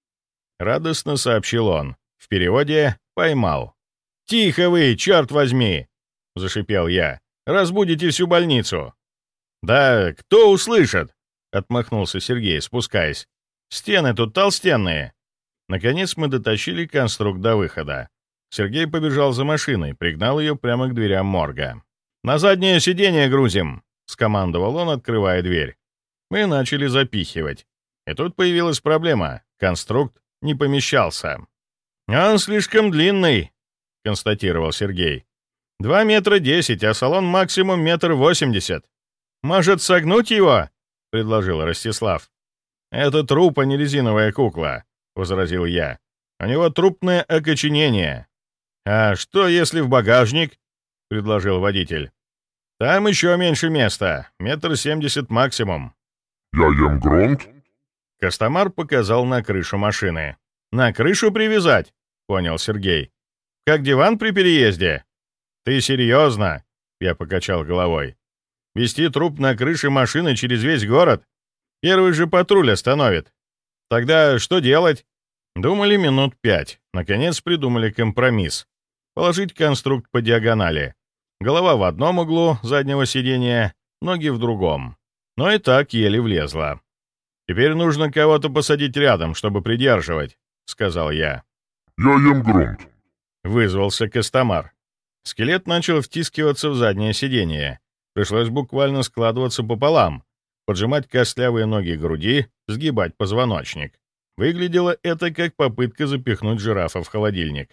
— радостно сообщил он. В переводе «поймал». «Тихо вы, черт возьми!» — зашипел я. «Разбудите всю больницу!» «Да кто услышит?» — отмахнулся Сергей, спускаясь. «Стены тут толстенные». Наконец мы дотащили конструкт до выхода. Сергей побежал за машиной, пригнал ее прямо к дверям морга. «На заднее сиденье грузим!» — скомандовал он, открывая дверь. Мы начали запихивать. И тут появилась проблема. Конструкт не помещался. «Он слишком длинный», — констатировал Сергей. «Два метра десять, а салон максимум метр восемьдесят». «Может, согнуть его?» — предложил Ростислав. «Это труп, а не резиновая кукла», — возразил я. «У него трупное окоченение». «А что, если в багажник?» — предложил водитель. «Там еще меньше места, метр семьдесят максимум». «Я ем грунт?» Костомар показал на крышу машины. «На крышу привязать?» — понял Сергей. «Как диван при переезде?» «Ты серьезно?» — я покачал головой. «Вести труп на крыше машины через весь город? Первый же патруль остановит. Тогда что делать?» Думали минут пять. Наконец придумали компромисс. Положить конструкт по диагонали. Голова в одном углу заднего сиденья, ноги в другом. Но и так еле влезла. «Теперь нужно кого-то посадить рядом, чтобы придерживать», — сказал я. «Я ем грунт». Вызвался Костомар. Скелет начал втискиваться в заднее сиденье. Пришлось буквально складываться пополам, поджимать костлявые ноги к груди, сгибать позвоночник. Выглядело это как попытка запихнуть жирафа в холодильник.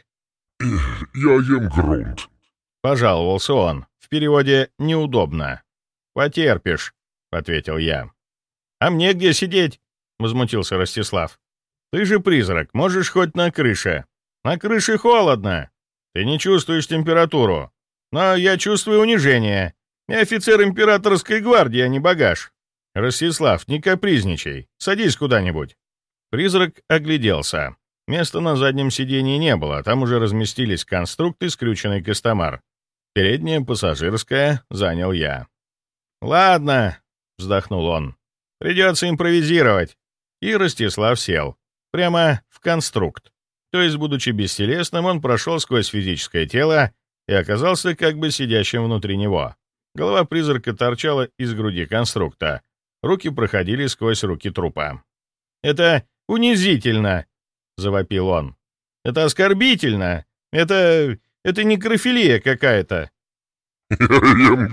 «Я ем грунт», — пожаловался он. В переводе «неудобно». «Потерпишь», — ответил я. «А мне где сидеть?» — возмутился Ростислав. «Ты же призрак, можешь хоть на крыше. На крыше холодно. Ты не чувствуешь температуру. Но я чувствую унижение. Я офицер императорской гвардии, а не багаж. Ростислав, не капризничай. Садись куда-нибудь». Призрак огляделся. Места на заднем сидении не было, там уже разместились конструкт и скрюченный Костомар. Переднее пассажирское занял я. «Ладно», — вздохнул он, — «придется импровизировать». И Ростислав сел. Прямо в конструкт. То есть, будучи бестелесным, он прошел сквозь физическое тело и оказался как бы сидящим внутри него. Голова призрака торчала из груди конструкта. Руки проходили сквозь руки трупа. «Это унизительно!» — завопил он. «Это оскорбительно! Это... это некрофилия какая-то!» «Я ем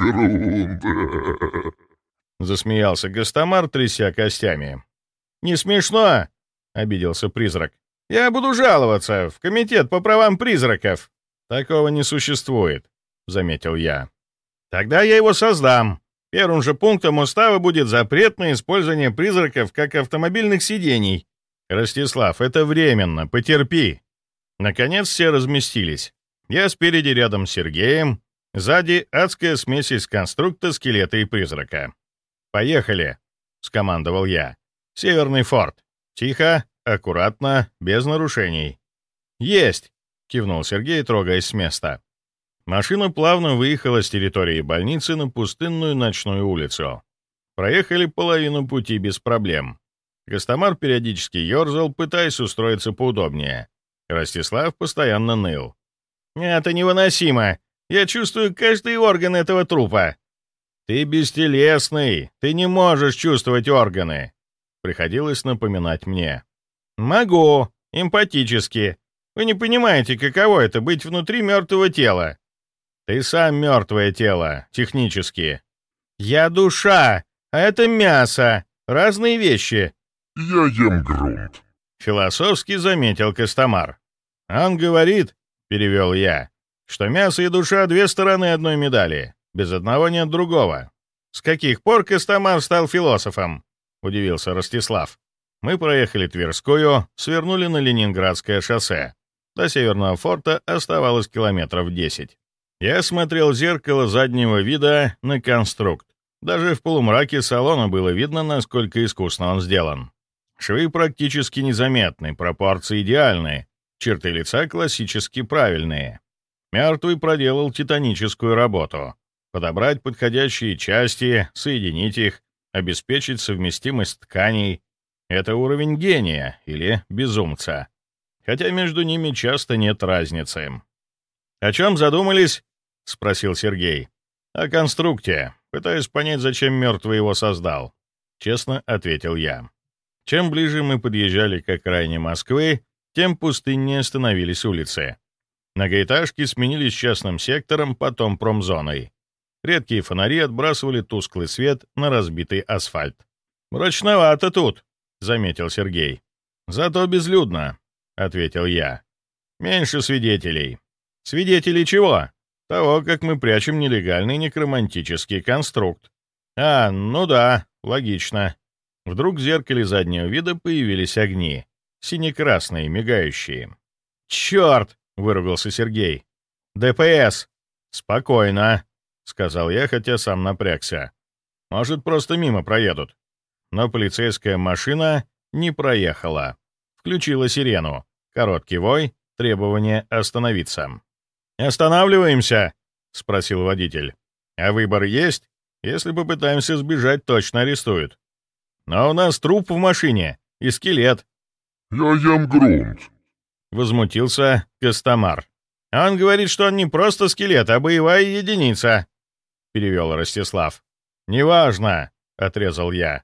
грунт», — засмеялся Костомар, тряся костями. «Не смешно!» — обиделся призрак. «Я буду жаловаться в комитет по правам призраков!» «Такого не существует», — заметил я. «Тогда я его создам. Первым же пунктом устава будет запрет на использование призраков как автомобильных сидений. Ростислав, это временно, потерпи». Наконец все разместились. Я спереди рядом с Сергеем, сзади адская смесь из конструкта, скелета и призрака. «Поехали», — скомандовал я. «Северный форт. Тихо, аккуратно, без нарушений». «Есть!» — кивнул Сергей, трогаясь с места. Машина плавно выехала с территории больницы на пустынную ночную улицу. Проехали половину пути без проблем. Костомар периодически ерзал, пытаясь устроиться поудобнее. Ростислав постоянно ныл. «Это невыносимо! Я чувствую каждый орган этого трупа!» «Ты бестелесный! Ты не можешь чувствовать органы!» Приходилось напоминать мне. «Могу! Эмпатически! Вы не понимаете, каково это — быть внутри мертвого тела!» «Ты сам мертвое тело, технически!» «Я душа, а это мясо! Разные вещи!» «Я ем грунт», — философски заметил Костомар. «Он говорит, — перевел я, — что мясо и душа — две стороны одной медали. Без одного нет другого». «С каких пор Костомар стал философом?» — удивился Ростислав. Мы проехали Тверскую, свернули на Ленинградское шоссе. До Северного форта оставалось километров десять. Я смотрел в зеркало заднего вида на конструкт. Даже в полумраке салона было видно, насколько искусно он сделан. Швы практически незаметны, пропорции идеальны, черты лица классически правильные. Мертвый проделал титаническую работу. Подобрать подходящие части, соединить их, обеспечить совместимость тканей — это уровень гения или безумца. Хотя между ними часто нет разницы. «О чем задумались?» — спросил Сергей. «О конструкте. Пытаюсь понять, зачем мертвый его создал». Честно ответил я. Чем ближе мы подъезжали к окраине Москвы, тем пустыннее становились улицы. Многоэтажки сменились частным сектором, потом промзоной. Редкие фонари отбрасывали тусклый свет на разбитый асфальт. «Мрачновато тут», — заметил Сергей. «Зато безлюдно», — ответил я. «Меньше свидетелей». «Свидетелей чего?» «Того, как мы прячем нелегальный некромантический конструкт». «А, ну да, логично». Вдруг в зеркале заднего вида появились огни. Сине-красные, мигающие. «Черт!» — выругался Сергей. «ДПС!» «Спокойно», — сказал я, хотя сам напрягся. «Может, просто мимо проедут». Но полицейская машина не проехала. Включила сирену. Короткий вой, требование остановиться. «Останавливаемся?» — спросил водитель. «А выбор есть? Если попытаемся сбежать, точно арестуют». «Но у нас труп в машине и скелет». «Я ем грунт», — возмутился Костомар. «Он говорит, что он не просто скелет, а боевая единица», — перевел Ростислав. «Неважно», — отрезал я.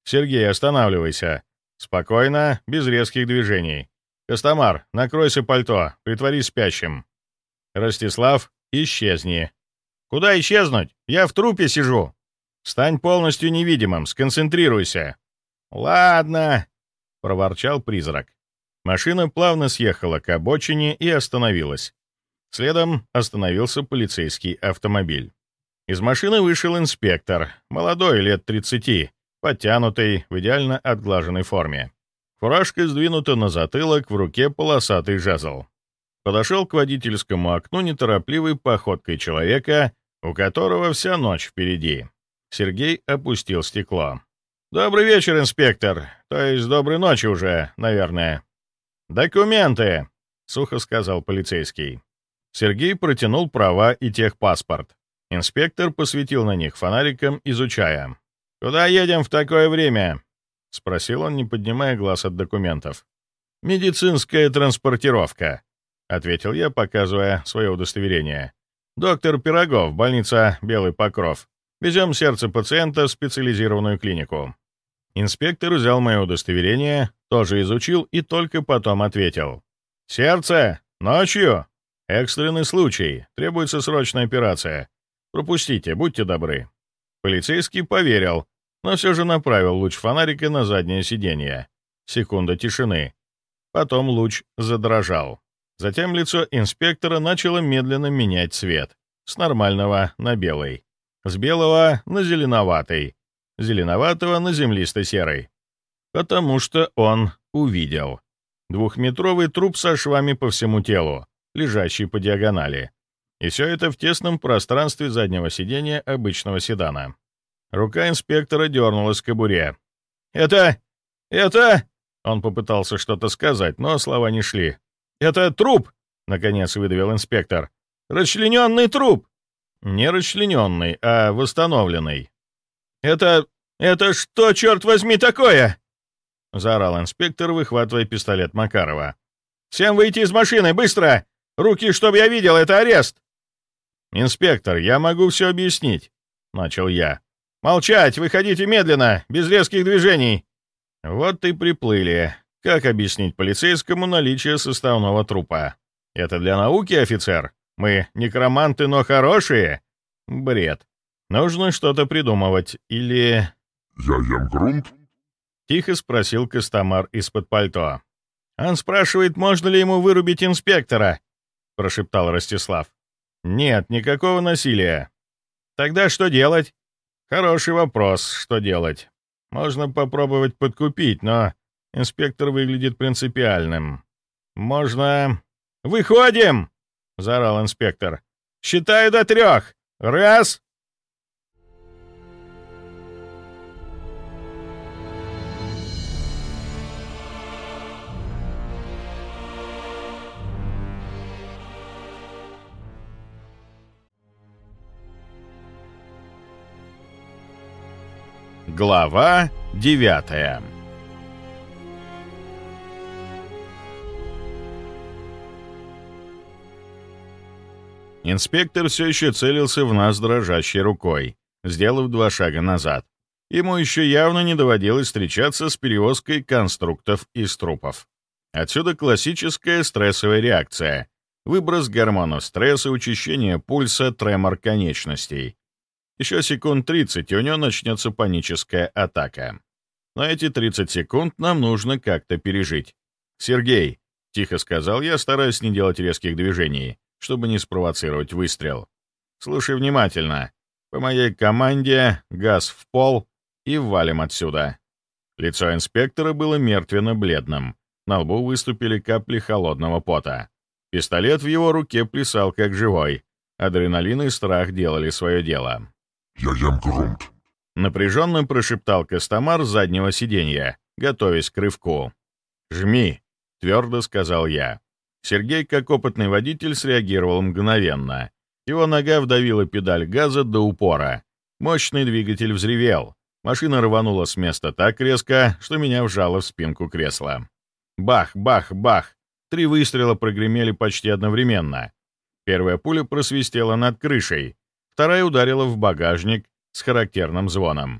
Сергей, останавливайся. Спокойно, без резких движений. Костомар, накройся пальто, притворись спящим. Ростислав, исчезни. Куда исчезнуть? Я в трупе сижу. Стань полностью невидимым, сконцентрируйся. Ладно, проворчал призрак. Машина плавно съехала к обочине и остановилась. Следом остановился полицейский автомобиль. Из машины вышел инспектор, молодой, лет тридцати, подтянутый, в идеально отглаженной форме. Фуражка сдвинута на затылок, в руке полосатый жезл. Подошел к водительскому окну неторопливой походкой человека, у которого вся ночь впереди. Сергей опустил стекло. «Добрый вечер, инспектор. То есть доброй ночи уже, наверное». «Документы», — сухо сказал полицейский. Сергей протянул права и техпаспорт. Инспектор посветил на них фонариком, изучая. «Куда едем в такое время?» — спросил он, не поднимая глаз от документов. «Медицинская транспортировка», — ответил я, показывая свое удостоверение. «Доктор Пирогов, больница «Белый Покров». Везем сердце пациента в специализированную клинику». Инспектор взял мое удостоверение, тоже изучил и только потом ответил. «Сердце? Ночью? Экстренный случай. Требуется срочная операция. Пропустите, будьте добры». Полицейский поверил, но все же направил луч фонарика на заднее сиденье. Секунда тишины. Потом луч задрожал. Затем лицо инспектора начало медленно менять цвет. С нормального на белый. С белого на зеленоватый. Зеленоватого на землисто-серый. Потому что он увидел. Двухметровый труп со швами по всему телу, лежащий по диагонали. И все это в тесном пространстве заднего сиденья обычного седана. Рука инспектора дернулась к кобуре. «Это... это...» Он попытался что-то сказать, но слова не шли. «Это труп!» — наконец выдавил инспектор. «Расчлененный труп!» «Не расчлененный, а восстановленный». «Это... это что, черт возьми, такое?» — заорал инспектор, выхватывая пистолет Макарова. «Всем выйти из машины, быстро! Руки, чтоб я видел, это арест!» «Инспектор, я могу все объяснить», — начал я. «Молчать! Выходите медленно, без резких движений!» Вот и приплыли. Как объяснить полицейскому наличие составного трупа? Это для науки, офицер? Мы некроманты, но хорошие? Бред. Нужно что-то придумывать. Или... «Я ем грунт?» — тихо спросил Костомар из-под пальто. «Он спрашивает, можно ли ему вырубить инспектора?» — прошептал Ростислав. «Нет, никакого насилия». «Тогда что делать?» «Хороший вопрос, что делать. Можно попробовать подкупить, но инспектор выглядит принципиальным. Можно...» «Выходим!» — заорал инспектор. «Считаю до трех! Раз!» Глава девятая. Инспектор все еще целился в нас дрожащей рукой, сделав два шага назад. Ему еще явно не доводилось встречаться с перевозкой конструктов из трупов. Отсюда классическая стрессовая реакция. Выброс гормонов стресса, учащение пульса, тремор конечностей. Еще секунд тридцать, и у него начнется паническая атака. Но эти тридцать секунд нам нужно как-то пережить. «Сергей», — тихо сказал я, стараясь не делать резких движений, чтобы не спровоцировать выстрел. «Слушай внимательно. По моей команде газ в пол и валим отсюда». Лицо инспектора было мертвенно-бледным. На лбу выступили капли холодного пота. Пистолет в его руке плясал как живой. Адреналин и страх делали свое дело. «Я ем грунт», — напряженно прошептал Костомар с заднего сиденья, готовясь к рывку. «Жми», — твердо сказал я. Сергей, как опытный водитель, среагировал мгновенно. Его нога вдавила педаль газа до упора. Мощный двигатель взревел. Машина рванула с места так резко, что меня вжало в спинку кресла. Бах, бах, бах. Три выстрела прогремели почти одновременно. Первая пуля просвистела над крышей. Вторая ударила в багажник с характерным звоном.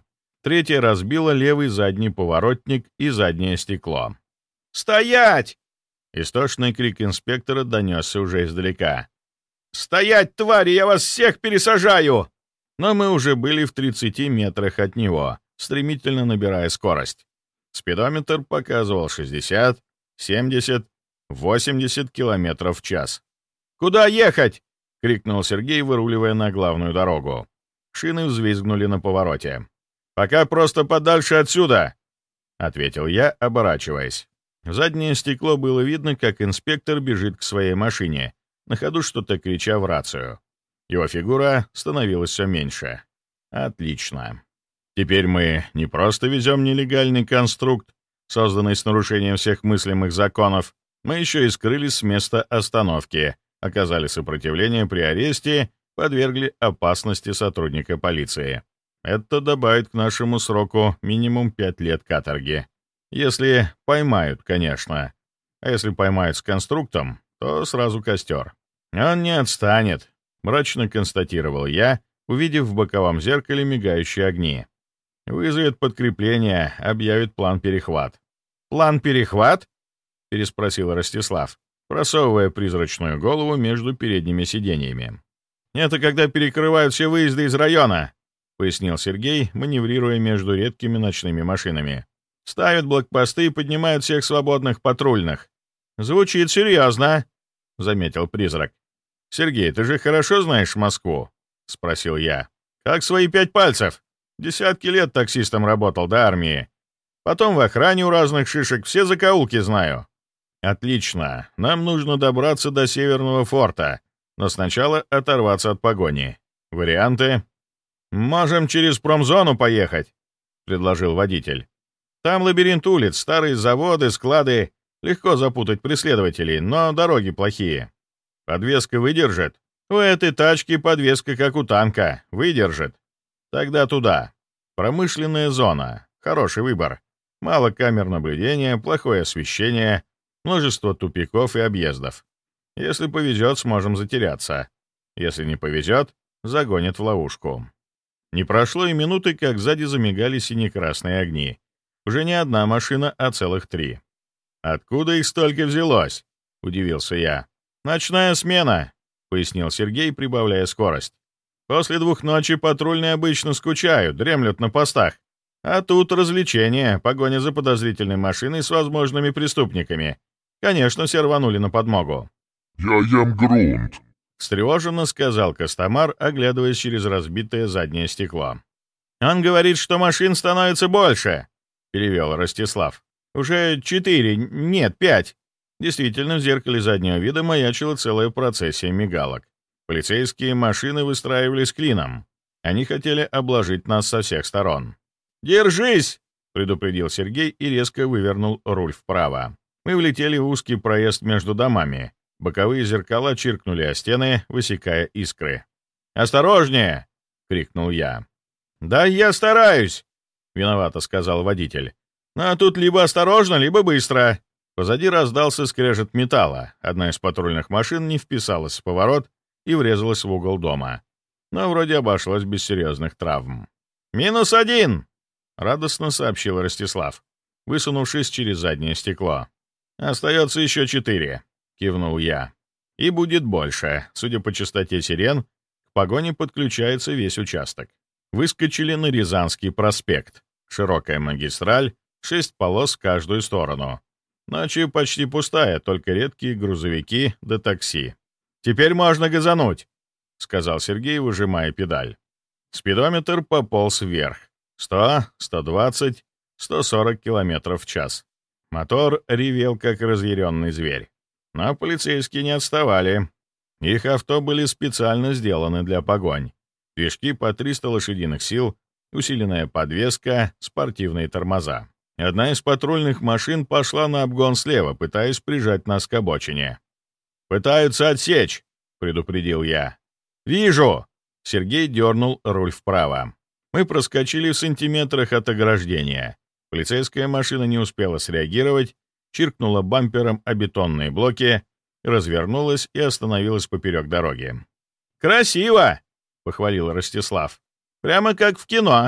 Третья разбила левый задний поворотник и заднее стекло. «Стоять!» Истошный крик инспектора донесся уже издалека. «Стоять, твари! Я вас всех пересажаю!» Но мы уже были в тридцати метрах от него, стремительно набирая скорость. Спидометр показывал шестьдесят, семьдесят, восемьдесят километров в час. «Куда ехать?» — крикнул Сергей, выруливая на главную дорогу. Шины взвизгнули на повороте. «Пока просто подальше отсюда!» — ответил я, оборачиваясь. В заднее стекло было видно, как инспектор бежит к своей машине, на ходу что-то крича в рацию. Его фигура становилась все меньше. Отлично. Теперь мы не просто везем нелегальный конструкт, созданный с нарушением всех мыслимых законов, мы еще и скрылись с места остановки, оказали сопротивление при аресте, подвергли опасности сотрудника полиции. Это добавит к нашему сроку минимум пять лет каторги. Если поймают, конечно. А если поймают с конструктом, то сразу костер. Он не отстанет, мрачно констатировал я, увидев в боковом зеркале мигающие огни. Вызовет подкрепление, объявит план перехват. «План перехват?» — переспросил Ростислав, просовывая призрачную голову между передними сиденьями. «Это когда перекрывают все выезды из района», — пояснил Сергей, маневрируя между редкими ночными машинами. «Ставят блокпосты и поднимают всех свободных патрульных». «Звучит серьезно», — заметил призрак. «Сергей, ты же хорошо знаешь Москву?» — спросил я. «Как свои пять пальцев. Десятки лет таксистом работал до армии. Потом в охране у разных шишек, все закоулки знаю». «Отлично. Нам нужно добраться до Северного форта, но сначала оторваться от погони. Варианты?» «Можем через промзону поехать», — предложил водитель. «Там лабиринт улиц, старые заводы, склады. Легко запутать преследователей, но дороги плохие. Подвеска выдержит? У этой тачки подвеска как у танка. Выдержит. Тогда туда. Промышленная зона. Хороший выбор. Мало камер наблюдения, плохое освещение, множество тупиков и объездов. Если повезет, сможем затеряться. Если не повезет, загонят в ловушку». Не прошло и минуты, как сзади замигали сине-красные огни. Уже не одна машина, а целых три. «Откуда их столько взялось?» — удивился я. «Ночная смена», — пояснил Сергей, прибавляя скорость. «После двух ночи патрульные обычно скучают, дремлют на постах. А тут развлечение, погоня за подозрительной машиной с возможными преступниками. Конечно, все рванули на подмогу». «Я ем грунт», — встревоженно сказал Костомар, оглядываясь через разбитое заднее стекло. «Он говорит, что машин становится больше», — перевел Ростислав. «Уже четыре, нет, пять». Действительно, в зеркале заднего вида маячила целая процессия мигалок. Полицейские машины выстраивались клином. Они хотели обложить нас со всех сторон. «Держись!» — предупредил Сергей и резко вывернул руль вправо. Мы влетели в узкий проезд между домами. Боковые зеркала чиркнули о стены, высекая искры. «Осторожнее!» — крикнул я. «Да я стараюсь!» — виновато сказал водитель. «Но тут либо осторожно, либо быстро». Позади раздался скрежет металла. Одна из патрульных машин не вписалась в поворот и врезалась в угол дома. Но вроде обошлось без серьезных травм. «Минус один!» — радостно сообщил Ростислав, высунувшись через заднее стекло. «Остается еще четыре», — кивнул я. «И будет больше. Судя по частоте сирен, к погоне подключается весь участок». Выскочили на Рязанский проспект. Широкая магистраль, шесть полос в каждую сторону. Ночью почти пустая, только редкие грузовики да такси. «Теперь можно газануть», — сказал Сергей, выжимая педаль. Спидометр пополз вверх. Сто, сто двадцать, сто сорок километров в час. Мотор ревел, как разъяренный зверь. Но полицейские не отставали. Их авто были специально сделаны для погонь. Движки по триста лошадиных сил, усиленная подвеска, спортивные тормоза. Одна из патрульных машин пошла на обгон слева, пытаясь прижать нас к обочине. «Пытаются отсечь», — предупредил я. «Вижу!» — Сергей дернул руль вправо. Мы проскочили в сантиметрах от ограждения. Полицейская машина не успела среагировать, чиркнула бампером о бетонные блоки, развернулась и остановилась поперек дороги. «Красиво!» — похвалил Ростислав. «Прямо как в кино.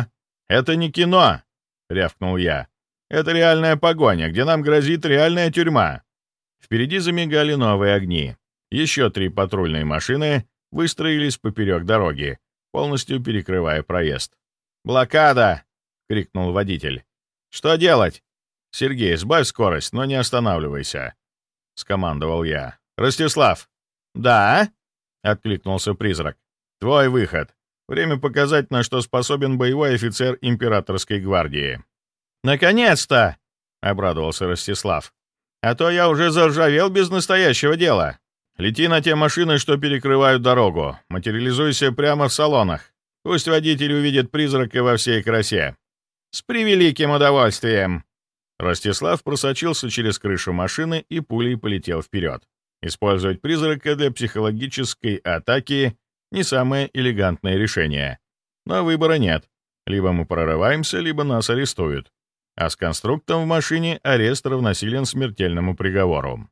«Это не кино!» — рявкнул я. «Это реальная погоня, где нам грозит реальная тюрьма!» Впереди замигали новые огни. Еще три патрульные машины выстроились поперек дороги, полностью перекрывая проезд. «Блокада!» — крикнул водитель. «Что делать?» «Сергей, сбавь скорость, но не останавливайся», — скомандовал я. «Ростислав!» «Да?» — откликнулся призрак. «Твой выход. Время показать, на что способен боевой офицер императорской гвардии». «Наконец-то!» — обрадовался Ростислав. «А то я уже заржавел без настоящего дела. Лети на те машины, что перекрывают дорогу. Материализуйся прямо в салонах. Пусть водитель увидит призрака во всей красе». «С превеликим удовольствием!» Ростислав просочился через крышу машины и пулей полетел вперед. Использовать призрака для психологической атаки — не самое элегантное решение. Но выбора нет. Либо мы прорываемся, либо нас арестуют. А с конструктом в машине арест равносилен смертельному приговору.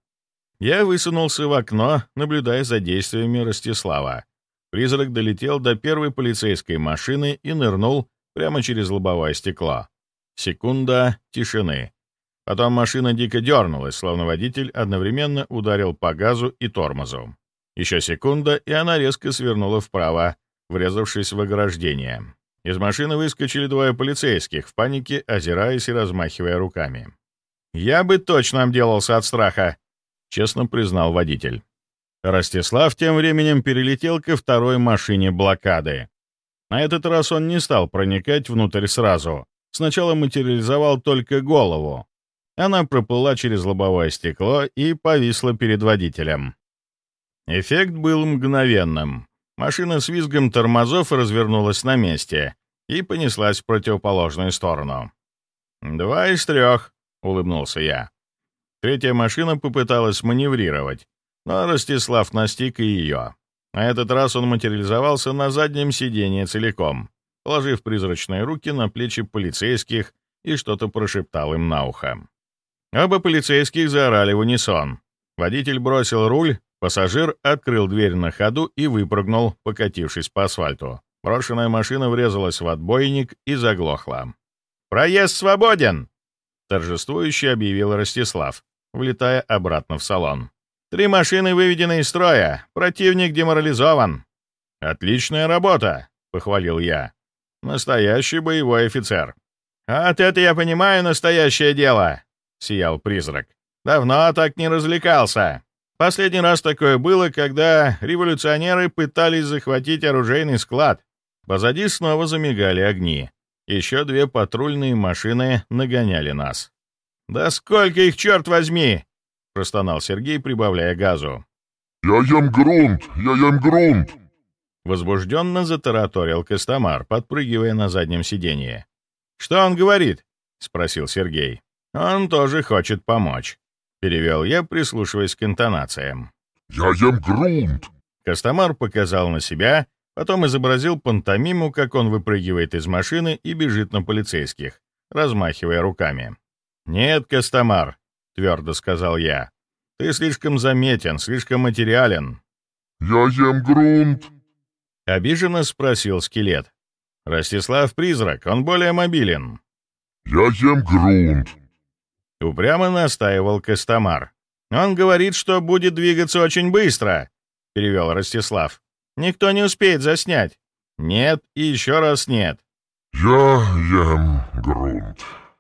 Я высунулся в окно, наблюдая за действиями Ростислава. Призрак долетел до первой полицейской машины и нырнул прямо через лобовое стекло. Секунда тишины. Потом машина дико дернулась, словно водитель одновременно ударил по газу и тормозу. Еще секунда, и она резко свернула вправо, врезавшись в ограждение. Из машины выскочили двое полицейских, в панике озираясь и размахивая руками. «Я бы точно обделался от страха», — честно признал водитель. Ростислав тем временем перелетел ко второй машине блокады. На этот раз он не стал проникать внутрь сразу. Сначала материализовал только голову. Она проплыла через лобовое стекло и повисла перед водителем. Эффект был мгновенным. Машина с визгом тормозов развернулась на месте и понеслась в противоположную сторону. «Два из трех», — улыбнулся я. Третья машина попыталась маневрировать, но Ростислав настиг и ее. На этот раз он материализовался на заднем сиденье целиком, положив призрачные руки на плечи полицейских и что-то прошептал им на ухо. Оба полицейских заорали в унисон. Водитель бросил руль, пассажир открыл дверь на ходу и выпрыгнул, покатившись по асфальту. Брошенная машина врезалась в отбойник и заглохла. «Проезд свободен!» — торжествующе объявил Ростислав, влетая обратно в салон. «Три машины выведены из строя. Противник деморализован». «Отличная работа!» — похвалил я. «Настоящий боевой офицер». «Вот это я понимаю настоящее дело!» — сиял призрак. «Давно так не развлекался. Последний раз такое было, когда революционеры пытались захватить оружейный склад». Позади снова замигали огни. Еще две патрульные машины нагоняли нас. «Да сколько их, черт возьми!» — простонал Сергей, прибавляя газу. «Я ем грунт! Я ем грунт!» Возбужденно затараторил Костомар, подпрыгивая на заднем сиденье. «Что он говорит?» — спросил Сергей. «Он тоже хочет помочь», — перевел я, прислушиваясь к интонациям. «Я ем грунт!» Костомар показал на себя, потом изобразил пантомиму, как он выпрыгивает из машины и бежит на полицейских, размахивая руками. «Нет, Костомар», — твердо сказал я, — «ты слишком заметен, слишком материален». «Я ем грунт!» — обиженно спросил скелет. «Ростислав — призрак, он более мобилен». «Я ем грунт!» — упрямо настаивал Костомар. «Он говорит, что будет двигаться очень быстро», — перевел Ростислав. «Никто не успеет заснять». «Нет и еще раз нет». «Я ем грунт!»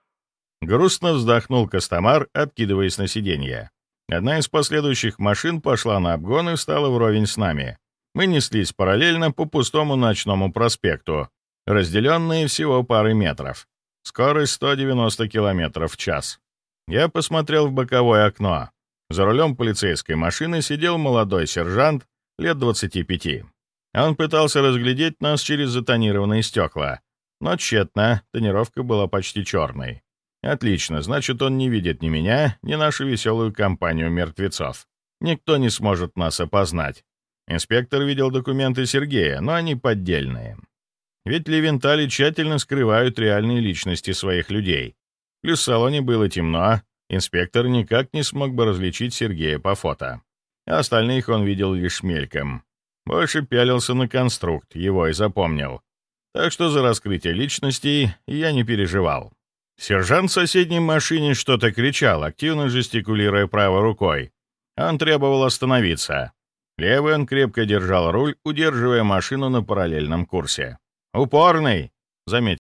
Грустно вздохнул Костомар, откидываясь на сиденье. Одна из последующих машин пошла на обгон и встала вровень с нами. Мы неслись параллельно по пустому ночному проспекту, разделенные всего парой метров. Скорость сто девяносто километров в час. Я посмотрел в боковое окно. За рулем полицейской машины сидел молодой сержант лет двадцати пяти. Он пытался разглядеть нас через затонированные стекла, но тщетно, тонировка была почти черной. Отлично, значит, он не видит ни меня, ни нашу веселую компанию мертвецов. Никто не сможет нас опознать. Инспектор видел документы Сергея, но они поддельные. Ведь левентали тщательно скрывают реальные личности своих людей. Плюс в салоне было темно, инспектор никак не смог бы различить Сергея по фото. А остальных он видел лишь мельком. Больше пялился на конструкт, его и запомнил. так что за раскрытие личности я не переживал. Сержант в соседней машине что-то кричал, активно жестикулируя правой рукой. Он требовал остановиться. Левый он крепко держал руль, удерживая машину на параллельном курсе. «Упорный», — заметил